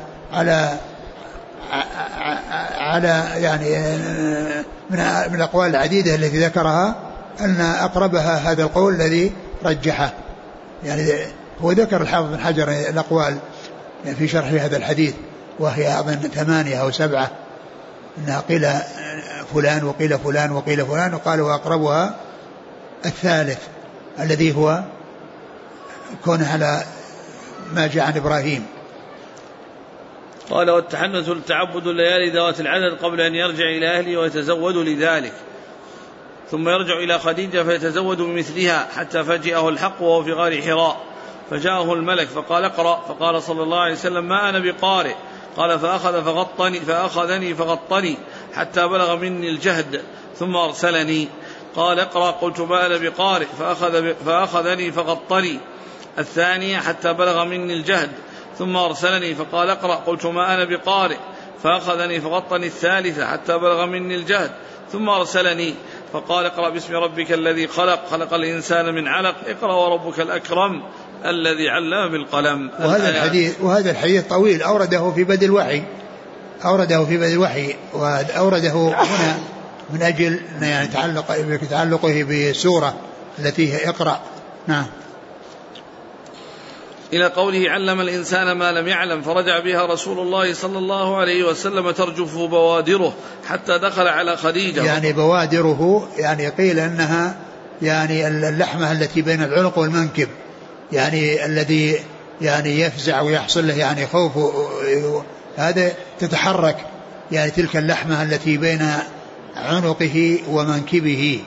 على يعني من الأقوال العديدة التي ذكرها أن أقربها هذا القول الذي رجحه. يعني هو ذكر الحافظ بن حجر الأقوال يعني في شرح هذا الحديث، وهي أظن 8 أو 7، أنها قيل فلان وقيل فلان وقيل فلان، وقال وأقربها الثالث الذي هو كونه على ما جاء عن إبراهيم. قال والتحنث لتعبد الليالي ذوات العدد قبل أن يرجع إلى أهله ويتزود لذلك، ثم يرجع إلى خديجة فيتزود بمثلها حتى فجأه الحق وهو في غار حراء، فجاءه الملك فقال اقرأ، فقال صلى الله عليه وسلم ما أنا بقارئ، قال فأخذني فغطني حتى بلغ مني الجهد ثم أرسلني، قال اقرأ، قلت ما أنا بقارئ، فأخذني فغطني الثانية حتى بلغ مني الجهد ثم أرسلني، فقال اقرأ، قلت ما أنا بقارئ، فأخذني فغطني الثالثة حتى بلغ مني الجهد ثم أرسلني، فقال اقرأ باسم ربك الذي خلق الإنسان من علق، اقرأ وربك الأكرم الذي علم بالقلم. وهذا الحديث طويل، أورده في بدء الوحي، وأورده هنا من أجل يعني تعلقه بسورة التي هي اقرأ. نعم. إلى قوله علم الإنسان ما لم يعلم، فرجع بها رسول الله صلى الله عليه وسلم ترجف بوادره حتى دخل على خديجة. يعني بوادره يعني قيل أنها يعني اللحمة التي بين العنق والمنكب، يعني الذي يعني يفزع ويحصل له يعني خوف هذا تتحرك، يعني تلك اللحمة التي بين عنقه ومنكبه.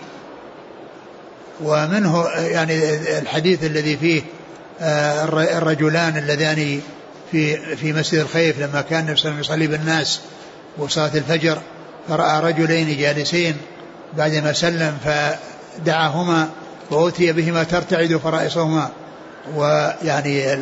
ومنه يعني الحديث الذي فيه الرجلان اللذان في مسجد الخيف لما كان النبي صلى الله عليه وسلم يصلي بالناس وصلاة الفجر، فرأى رجلين جالسين بعدما سلم فدعاهما وأتي بهما ترتعد فرائصهما، ويعني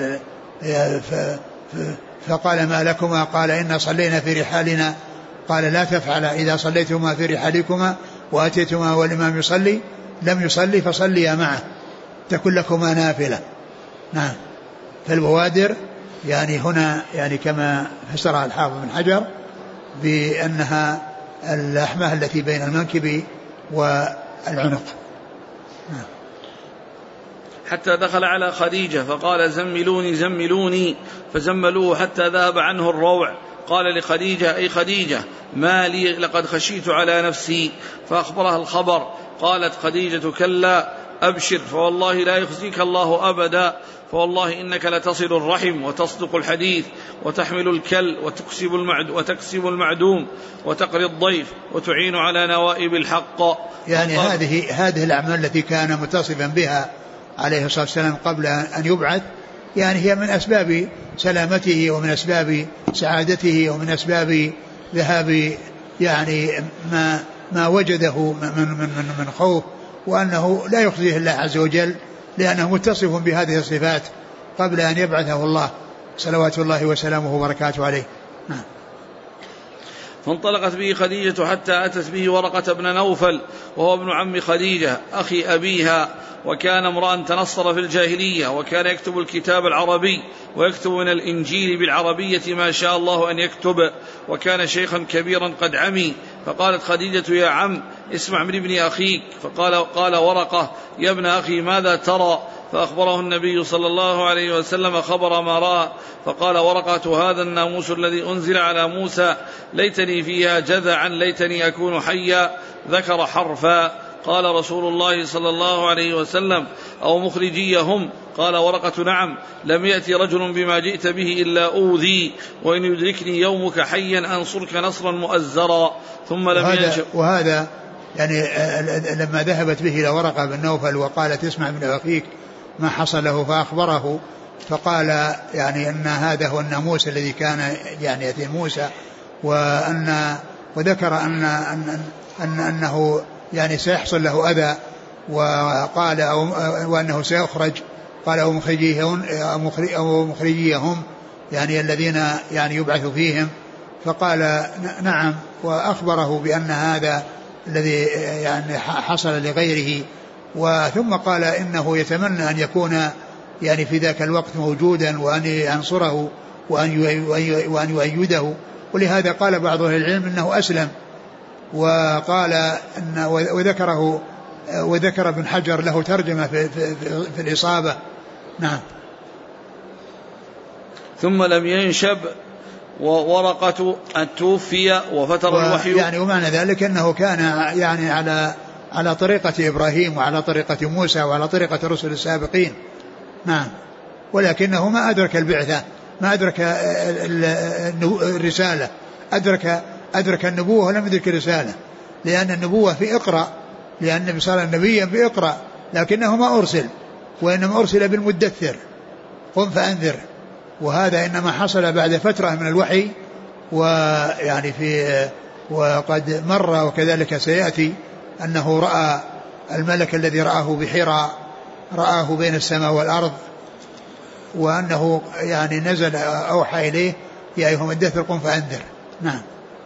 فقال ما لكما؟ قال إنا صلينا في رحالنا. قال لا تفعل، إذا صليتما في رحالكما وأتيتما والإمام يصلي لم يصلي فصليا معه تكن لكما نافلة. نعم. فالبوادر يعني هنا يعني كما فسرها الحافظ بن حجر بأنها اللحمة التي بين المنكب والعنق. نعم. حتى دخل على خديجة فقال زملوني، فزملوه حتى ذهب عنه الروع. قال لخديجة أي خديجة ما لي لقد خشيت على نفسي، فأخبرها الخبر. قالت خديجة كلا أبشر، فوالله لا يخزيك الله أبدا، فوالله إنك لتصل الرحم وتصدق الحديث وتحمل الكل وتكسب المعدوم وتقري الضيف وتعين على نوائب الحق. يعني هذه الأعمال التي كان متصفا بها عليه الصلاة والسلام قبل أن يبعث، يعني هي من أسباب سلامته ومن أسباب سعادته ومن أسباب ذهاب يعني ما وجده من خوف، وأنه لا يخزيه الله عز وجل لأنه متصف بهذه الصفات قبل أن يبعثه الله صلوات الله وسلامه وبركاته عليه. فانطلقت به خديجة حتى أتت به ورقة بن نوفل وهو ابن عم خديجة أخي أبيها، وكان امرأ تنصر في الجاهلية، وكان يكتب الكتاب العربي ويكتب من الإنجيل بالعربية ما شاء الله أن يكتب، وكان شيخا كبيرا قد عمي. فقالت خديجة يا عم اسمع من ابن أخيك. قال ورقة يا ابن أخي ماذا ترى؟ فأخبره النبي صلى الله عليه وسلم خبر ما رأى. فقال ورقة هذا الناموس الذي أنزل على موسى ليتني فيها جذعا ليتني أكون حيا. ذكر حرفا. قال رسول الله صلى الله عليه وسلم أو مخرجيهم؟ قال ورقة نعم، لم يأتي رجل بما جئت به إلا أوذي، وإن يدركني يومك حيا أنصرك نصرا مؤزرا. ثم لم ينشأ. وهذا يعني لما ذهبت به إلى ورقة بن نوفل وقالت اسمع من أخيك ما حصل له، فأخبره فقال يعني أن هذا هو الناموس الذي كان يعني يأتي موسى، وذكر أنه يعني سيحصل له أذى، وقال وأنه سيخرج. قال أو مخرجيهم يعني الذين يعني يبعث فيهم. فقال نعم، وأخبره بأن هذا الذي يعني حصل لغيره. وثم قال إنه يتمنى أن يكون يعني في ذاك الوقت موجودا وأن ينصره وأن يؤيده. ولهذا قال بعض أهل العلم إنه أسلم، وقال إن وذكر ابن حجر له ترجمة في الإصابة. نعم. ثم لم ينشب وورقة أن توفي وفتر الوحي. يعني ومعنى ذلك أنه كان يعني على طريقة إبراهيم وعلى طريقة موسى وعلى طريقة الرسل السابقين. نعم. ولكنه ما أدرك البعثة، ما أدرك الرسالة، أدرك النبوة ولم يدرك الرسالة، لأن النبوة في إقرأ، لأن النبي صلى الله عليه وسلم نبيا بإقرأ، لكنه ما أرسل، وإنما أرسل بالمدثر قم فأنذر. وهذا إنما حصل بعد فترة من الوحي، ويعني وقد مر وكذلك سيأتي أنه رأى الملك الذي رآه بحراء، رآه بين السماء والأرض، وأنه يعني نزل أوحى إليه يا أيها المدثر قم فأنذر. نعم.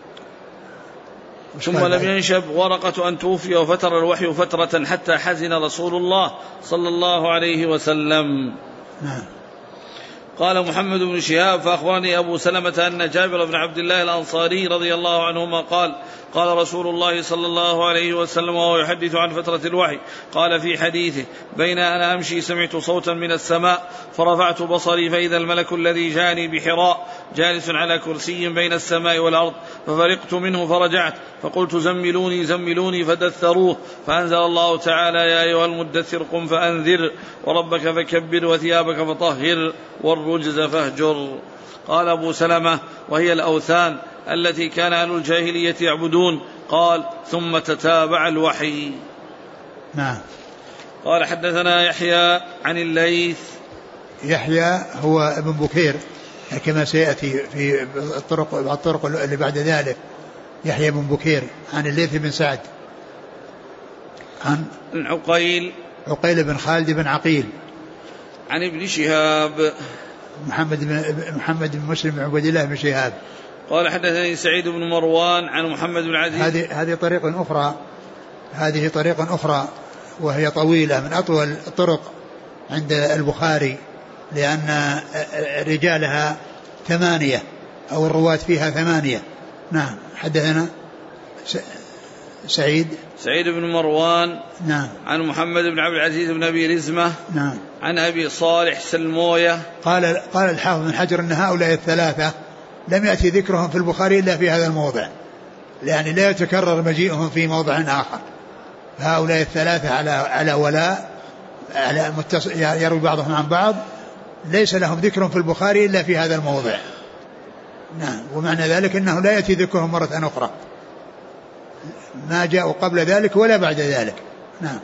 ثم لم ينشب ورقة أن توفي وفتر الوحي فترة حتى حزن رسول الله صلى الله عليه وسلم. نعم. قال محمد بن شهاب فأخبرني أبو سلمة أن جابر بن عبد الله الأنصاري رضي الله عنهما قال قال رسول الله صلى الله عليه وسلم وهو يحدث عن فترة الوحي قال في حديثه بين أنا أمشي سمعت صوتا من السماء فرفعت بصري فإذا الملك الذي جاني بحراء جالس على كرسي بين السماء والأرض ففرقت منه فرجعت فقلت زملوني زملوني فدثروه فأنزل الله تعالى يا أيها المدثر قم فأنذر وربك فكبر وثيابك فطهر والرجز فاهجر. قال أبو سلمة وهي الأوثان التي كان أهل الجاهلية يعبدون. قال ثم تتابع الوحي. نعم. قال حدثنا يحيى عن الليث. يحيى هو ابن بكير كما سيأتي في الطرق اللي بعد ذلك. يحيى بن بكير عن الليث بن سعد عن عقيل بن خالد بن عقيل عن ابن شهاب محمد بن مسلم بن عبد الله بن شهاب. قال حدثني سعيد بن مروان عن محمد بن عزيز. هذه طريق أخرى وهي طويلة من أطول الطرق عند البخاري، لأن رجالها 8 أو الرواة فيها 8. نعم. حدثنا سعيد بن مروان. نعم. عن محمد بن عبد العزيز بن أبي رزمة. نعم. عن أبي صالح سلموية. قال الحافظ بن حجر أن هؤلاء الثلاثة لم يأتي ذكرهم في البخاري إلا في هذا الموضع، يعني لا يتكرر مجيئهم في موضع آخر. هؤلاء الثلاثة على ولاء، على يروي بعضهم عن بعض، ليس لهم ذكر في البخاري إلا في هذا الموضع. نعم. ومعنى ذلك أنه لا يأتي ذكرهم مرة أخرى، ما جاءوا قبل ذلك ولا بعد ذلك. نعم.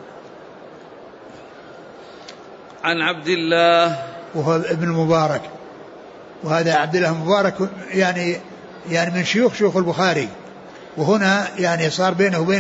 عن عبد الله وهو ابن المبارك، وهذا عبد الله المبارك يعني من شيوخ البخاري، وهنا يعني صار بينه وبين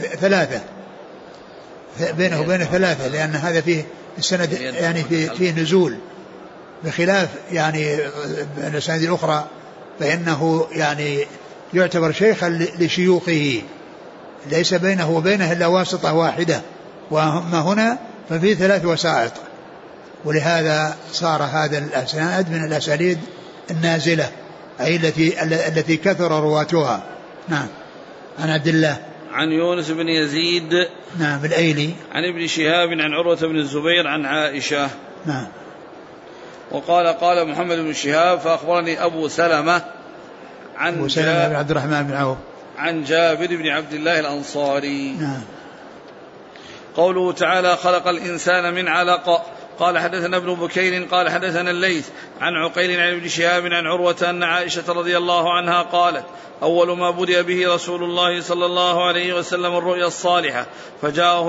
ثلاثة، لأن هذا فيه السند يعني فيه نزول، بخلاف يعني الأسانيد الأخرى فإنه يعني يعتبر شيخا لشيوخه، ليس بينه وبينه إلا واسطة واحدة، وأما هنا ففيه 3 وسائط، ولهذا صار هذا الأسناد من الأسانيد النازلة، أي التي كثر رواتها. نعم. عن عبد الله عن يونس بن يزيد. نعم. الأيلي. عن ابن شهاب عن عروة بن الزبير عن عائشة. نعم. وقال محمد بن شهاب فأخبرني أبو سلمة عن بن عبد الرحمن بن عوف عن جابر بن عبد الله الأنصاري. نعم. قوله تعالى خلق الإنسان من علق. قال حدثنا ابن بكير قال حدثنا الليث عن عقيل عن ابن شهاب عن عروة أن عائشة رضي الله عنها قالت أول ما بدأ به رسول الله صلى الله عليه وسلم الرؤيا الصالحة فجاءه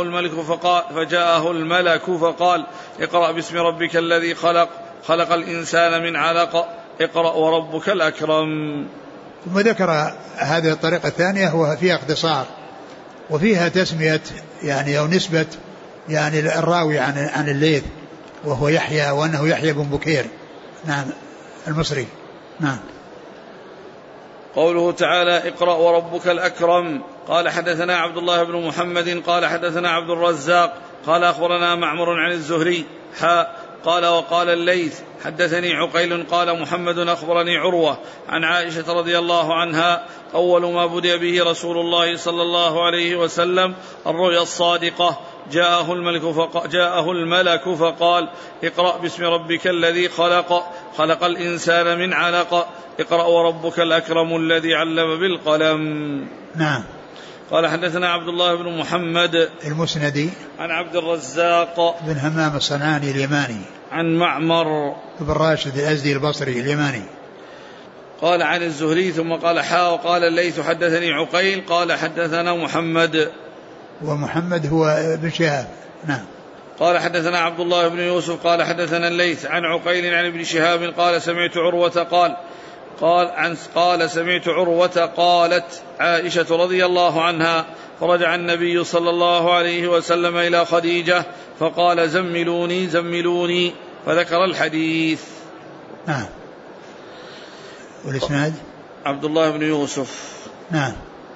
الملك فقال اقرأ باسم ربك الذي خلق الإنسان من علق اقرأ وربك الأكرم. ثم ذكر هذه الطريقة الثانية وفيها اختصار، وفيها تسمية يعني أو نسبة يعني الراوي عن الليث وهو يحيى، وأنه يحيى بن بكير. نعم. المصري. نعم. قوله تعالى اقرأ وربك الأكرم. قال حدثنا عبد الله بن محمد قال حدثنا عبد الرزاق قال أخبرنا معمر عن الزهري قال وقال الليث حدثني عقيل قال محمد أخبرني عروة عن عائشة رضي الله عنها أول ما بدأ به رسول الله صلى الله عليه وسلم الرؤيا الصادقة جاءه الملك فقال اقرأ باسم ربك الذي خلق الإنسان من علق اقرأ وربك الأكرم الذي علم بالقلم. نعم. قال حدثنا عبد الله بن محمد المسندي عن عبد الرزاق بن همام الصنعاني اليماني عن معمر بن راشد الأزدي البصري اليماني قال عن الزهري ثم قال وقال الليث حدثني عقيل قال حدثنا محمد ومحمد هو بن شهاب. نعم. قال حدثنا عبد الله بن يوسف قال حدثنا الليث عن عقيل عن ابن شهاب قال سمعت عروة قال سمعت عروة قالت عائشة رضي الله عنها فرجع النبي صلى الله عليه وسلم إلى خديجة فقال زملوني فذكر الحديث. نعم. والإسناد عبد الله بن يوسف نعم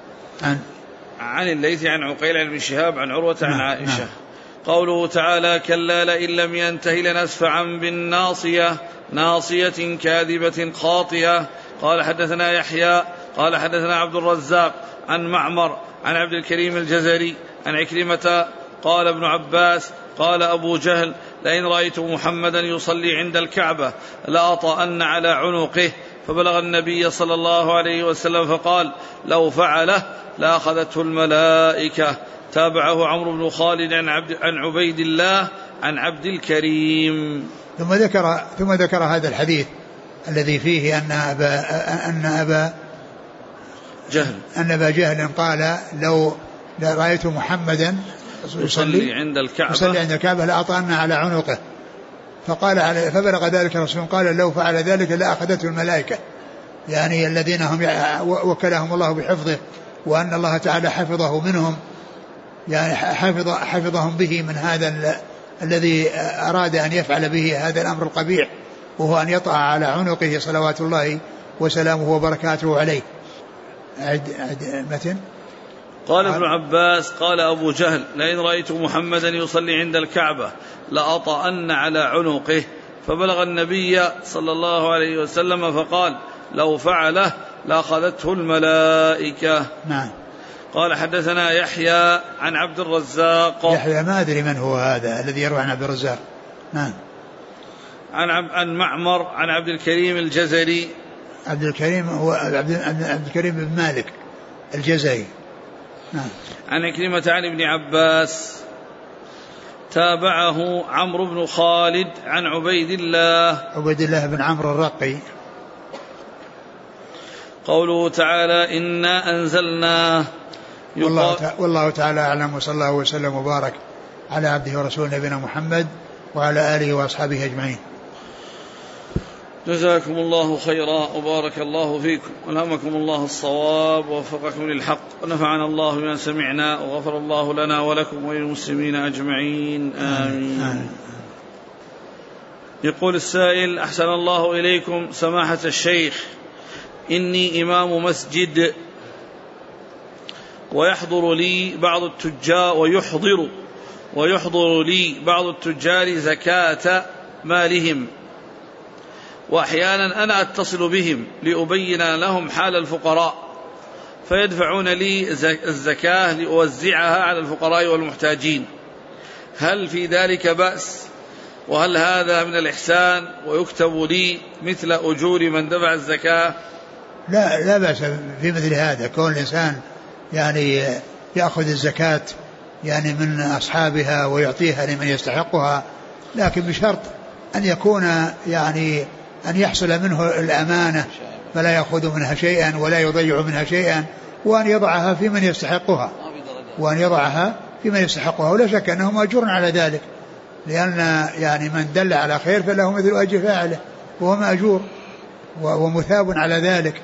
عن الليث عن عقيل عن ابن شهاب عن عروة عن عائشة. نعم. قوله تعالى كلا لئن لم ينته لنسفعا بالناصية ناصية كاذبة خاطئة. قال حدثنا يحيى قال حدثنا عبد الرزاق عن معمر عن عبد الكريم الجزري عن عكرمة قال ابن عباس قال أبو جهل لئن رأيت محمدا يصلي عند الكعبة لأطأن على عنقه فبلغ النبي صلى الله عليه وسلم فقال لو فعله لأخذته الملائكة. تابعه عمرو بن خالد عن عبيد الله عن عبد الكريم. ثم ذكر هذا الحديث الذي فيه أن أبا جهل قال لو رأيت محمدا يصلي عند الكعبة لأطأن على عنقه فبلغ ذلك الرسول قال لو فعل ذلك لأخذته الملائكة، يعني الذين هم وكلهم الله بحفظه وأن الله تعالى حفظه منهم، يعني حفظهم به من هذا الذي أراد أن يفعل به هذا الأمر القبيح، وهو أن يطأ على عنقه صلوات الله وسلامه وبركاته عليه. متن قال ابن عباس قال أبو جهل لئن رأيت محمدا يصلي عند الكعبة لأطأن على عنقه فبلغ النبي صلى الله عليه وسلم فقال لو فعله لأخذته الملائكة. نعم. قال حدثنا يحيى عن عبد الرزاق. يحيى ما أدري من هو هذا الذي يروي عن عبد الرزاق. نعم. عن معمر عن عبد الكريم الجزري. عبد الكريم هو عبد الكريم بن مالك الجزري. نعم. عن عكرمة عن ابن عباس. تابعه عمرو بن خالد عن عبيد الله بن عمرو الرقي. قوله تعالى إنا أنزلناه. والله تعالى أعلم، وصلى الله وسلم وبارك على عبده ورسوله نبينا محمد وعلى آله وأصحابه أجمعين. جزاكم الله خيرا وبارك الله فيكم ولهمكم الله الصواب ووفقكم للحق ونفعنا الله بما سمعنا وغفر الله لنا ولكم وللمسلمين أجمعين آمين. يقول السائل أحسن الله إليكم سماحة الشيخ، إني إمام مسجد ويحضر لي بعض التجار زكاة مالهم، وأحيانا أنا أتصل بهم لأبين لهم حال الفقراء فيدفعون لي الزكاة لأوزعها على الفقراء والمحتاجين، هل في ذلك بأس؟ وهل هذا من الإحسان ويكتب لي مثل أجور من دفع الزكاة؟ لا بأس في مثل هذا، كون الإنسان يعني يأخذ الزكاة يعني من أصحابها ويعطيها لمن يستحقها، لكن بشرط أن يكون يعني أن يحصل منه الأمانة فلا يأخذ منها شيئا ولا يضيع منها شيئا، وأن يضعها في من يستحقها ولا شك أنه مأجور على ذلك، لأن يعني من دل على خير فله مثل أجر فاعله وهو مأجور ومثاب على ذلك.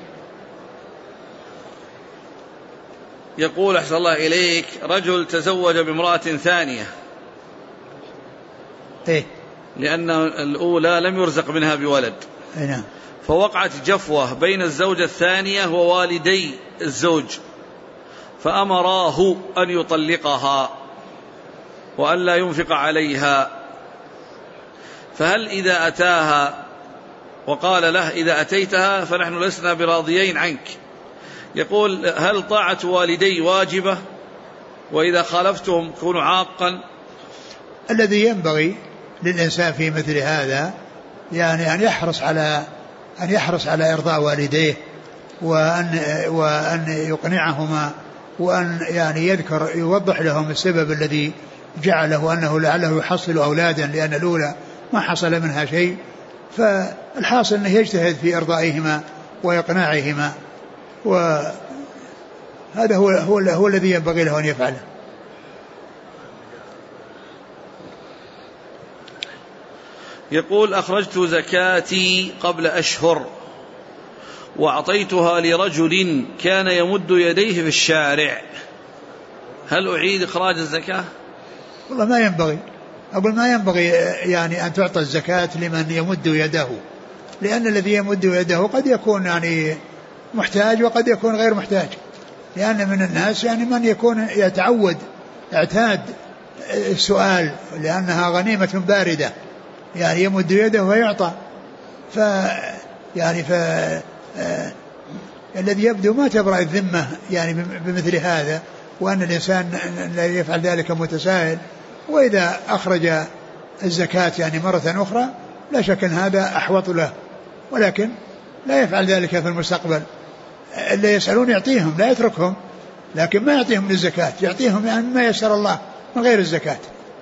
يقول أحسن الله إليك، رجل تزوج بامرأة ثانية لأن الأولى لم يرزق منها بولد، نعم. فوقعت جفوة بين الزوجة الثانية ووالدي الزوج، فأمراه أن يطلقها وأن لا ينفق عليها، فهل إذا أتاها وقال له إذا أتيتها فنحن لسنا براضيين عنك، يقول هل طاعة والدي واجبة وإذا خالفتهم كونوا عاقا؟ الذي ينبغي للإنسان في مثل هذا يعني أن يحرص على إرضاء والديه، وأن يقنعهما، وأن يعني يوضح لهم السبب الذي جعله أنه لعله يحصل أولادا، لأن الأولى ما حصل منها شيء، فالحاصل أنه يجتهد في إرضائهما وإقناعهما، وهذا هو الذي ينبغي له أن يفعله. يقول أخرجت زكاتي قبل أشهر وأعطيتها لرجل كان يمد يديه في الشارع، هل أعيد إخراج الزكاة؟ والله ما ينبغي، أقول ما ينبغي يعني أن تعطى الزكاة لمن يمد يده، لأن الذي يمد يده قد يكون يعني محتاج وقد يكون غير محتاج، لأن من الناس يعني من يكون اعتاد السؤال لأنها غنيمة باردة، يعني يمد يده ويعطى، الذي يبدو ما تبرأ الذمة يعني بمثل هذا، وأن الإنسان لا يفعل ذلك متساهل، وإذا أخرج الزكاة يعني مرة أخرى لا شك أن هذا أحوط له، ولكن لا يفعل ذلك في المستقبل. اللي يسألون يعطيهم لا يتركهم، لكن ما يعطيهم للزكاة، يعطيهم يعني ما يسر الله من غير الزكاة.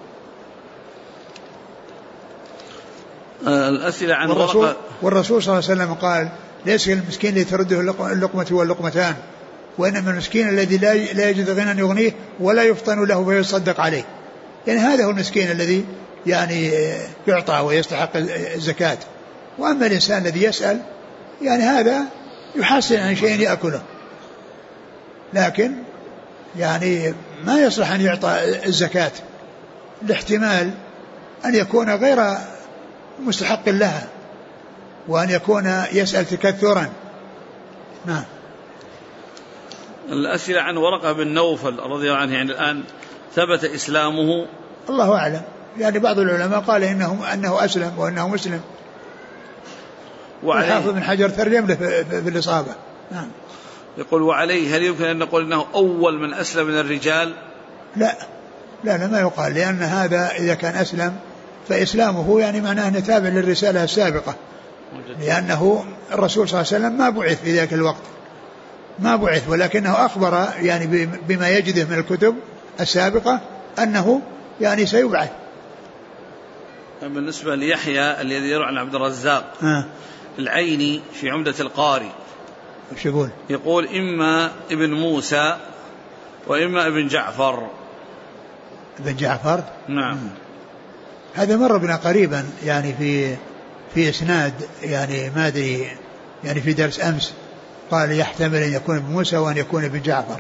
الأسئلة عن والرسول صلى الله عليه وسلم قال ليس المسكين الذي ترده اللقمة واللقمتان، وإنما المسكين الذي لا يجد غنى يغنيه ولا يفطن له فيصدق عليه، يعني هذا هو المسكين الذي يعني يعطى ويستحق الزكاة. وأما الإنسان الذي يسأل يعني هذا يحصل عن شيء يأكله، لكن يعني ما يصلح أن يعطى الزكاة لاحتمال أن يكون غير مستحق لها، وأن يكون يسأل تكثرا. نعم. الأسئلة عن ورقة بن نوفل رضي الله عنه، يعني الآن ثبت إسلامه؟ الله أعلم، يعني بعض العلماء قال أنه أسلم وأنه مسلم، والحافظ بن حجر ترجم له في الإصابة. نعم. يقول وعليه هل يمكن أن نقول أنه أول من أسلم من الرجال؟ لا ما يقال، لأن هذا إذا كان أسلم فإسلامه يعني معناه أنه تابع للرسالة السابقة، لأنه الرسول صلى الله عليه وسلم ما بعث في ذاك الوقت، ما بعث، ولكنه أخبر يعني بما يجده من الكتب السابقة أنه يعني سيبعث. بالنسبة ليحيى الذي يروي عن عبد الرزاق العيني في عمدة القاري، ايش يقول؟ يقول إما ابن موسى وإما ابن جعفر. ابن جعفر؟ نعم. هذا مر بنا قريبا يعني في إسناد، يعني ما أدري يعني في درس أمس، قال يحتمل أن يكون ابن موسى وأن يكون ابن جعفر.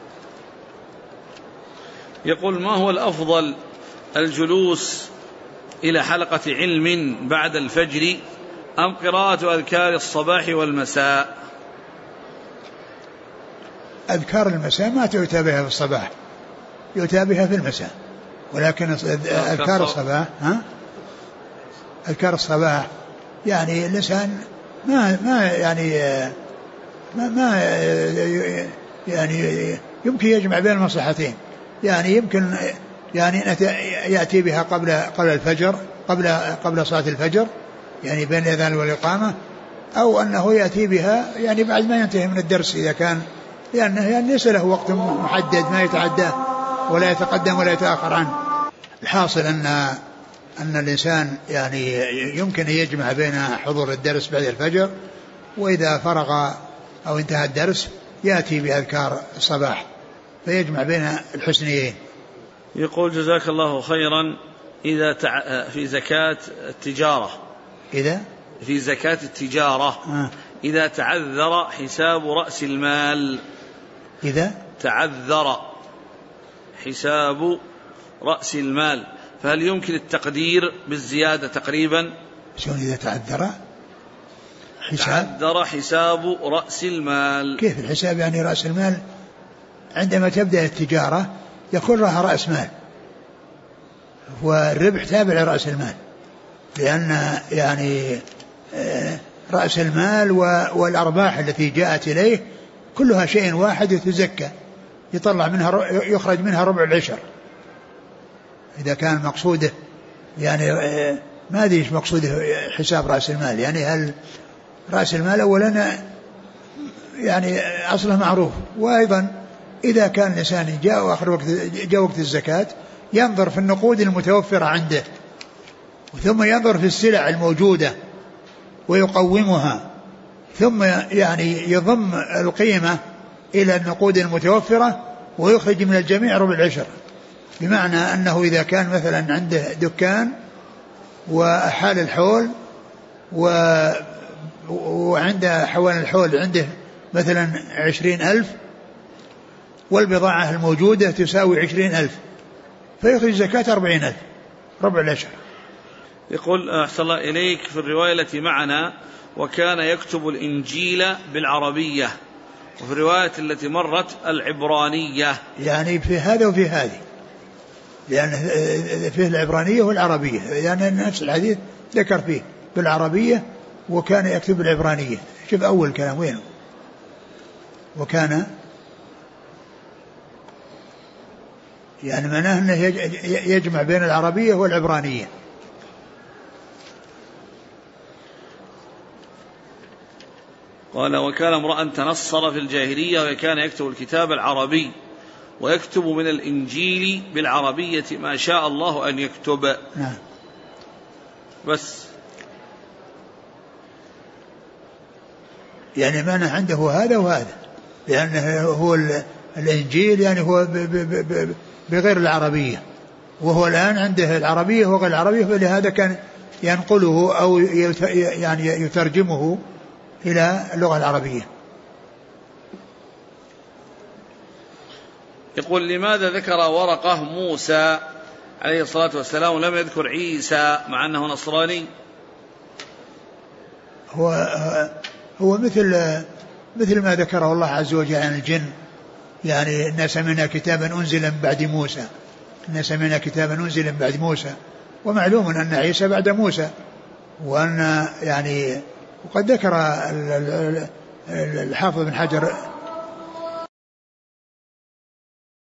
يقول ما هو الأفضل، الجلوس إلى حلقة علم بعد الفجر أم قراءة أذكار الصباح والمساء؟ أذكار المساء ما تؤتى بها في الصباح، يؤتى بها في المساء، ولكن أذكار الصباح أذكار الصباح يعني الإنسان ما يعني يمكن يجمع بين المصلحتين، يعني يمكن يعني يأتي بها قبل الفجر، قبل صلاة الفجر، يعني بين الأذان والإقامة، أو أنه يأتي بها يعني بعد ما ينتهي من الدرس إذا كان، لأنه يعني ليس له وقت محدد ما يتعداه ولا يتقدم ولا يتأخر عنه. الحاصل أن الإنسان يعني يمكن أن يجمع بين حضور الدرس بعد الفجر، وإذا فرغ أو انتهى الدرس يأتي بأذكار الصباح، فيجمع بين الحسنيين. يقول جزاك الله خيرا، إذا في زكاة التجارة، في زكاة التجارة إذا تعذر حساب رأس المال، إذا تعذر حساب رأس المال فهل يمكن التقدير بالزيادة تقريبا؟ شلون إذا تعذر حساب رأس المال؟ كيف الحساب؟ يعني رأس المال عندما تبدأ التجارة يكون لها رأس مال، والربح تابع لرأس المال، لأن يعني رأس المال والأرباح التي جاءت إليه كلها شيء واحد يتزكى، يطلع منها يخرج منها ربع العشر. إذا كان مقصوده يعني ما أدري إيش مقصوده حساب رأس المال، يعني هل رأس المال أولا يعني أصله معروف، وأيضا إذا كان الإنسان جاء آخر وقت الزكاة ينظر في النقود المتوفرة عنده، ثم ينظر في السلع الموجودة ويقومها، ثم يعني يضم القيمة إلى النقود المتوفرة ويخرج من الجميع ربع العشر. بمعنى أنه إذا كان مثلا عنده دكان وحال الحول وعنده حوالي الحول عنده مثلا 20,000 والبضاعة الموجودة تساوي 20,000 فيخرج زكاة 40,000 ربع العشر. يقول أحسن الله إليك في الرواية التي معنا وكان يكتب الإنجيل بالعربية، وفي الرواية التي مرت العبرانية، يعني في هذا وفي هذه، لأن فيه العبرانية والعربية، يعني نفس الحديث ذكر فيه بالعربية وكان يكتب بالعبرانية. شوف أول كلام وينه، وكان يعني معناه أنه يجمع بين العربية والعبرانية. قال وكان امرأ تنصر في الجاهلية وكان يكتب الكتاب العربي ويكتب من الإنجيل بالعربية ما شاء الله أن يكتب. نعم. بس يعني معنى عنده هذا وهذا، لأنه هو الإنجيل يعني هو بغير العربية، وهو الآن عنده العربية وغير العربية، فلهذا كان ينقله أو يعني يترجمه إلى اللغة العربية. يقول لماذا ذكر ورقة موسى عليه الصلاة والسلام ولم يذكر عيسى مع أنه نصراني؟ هو مثل ما ذكره الله عز وجل عن الجن، يعني إنا سمعنا كتابا أنزل من بعد موسى، إنا سمعنا كتابا أنزل من بعد موسى، ومعلوم أن عيسى بعد موسى، وأن يعني وقد ذكر الحافظ بن حجر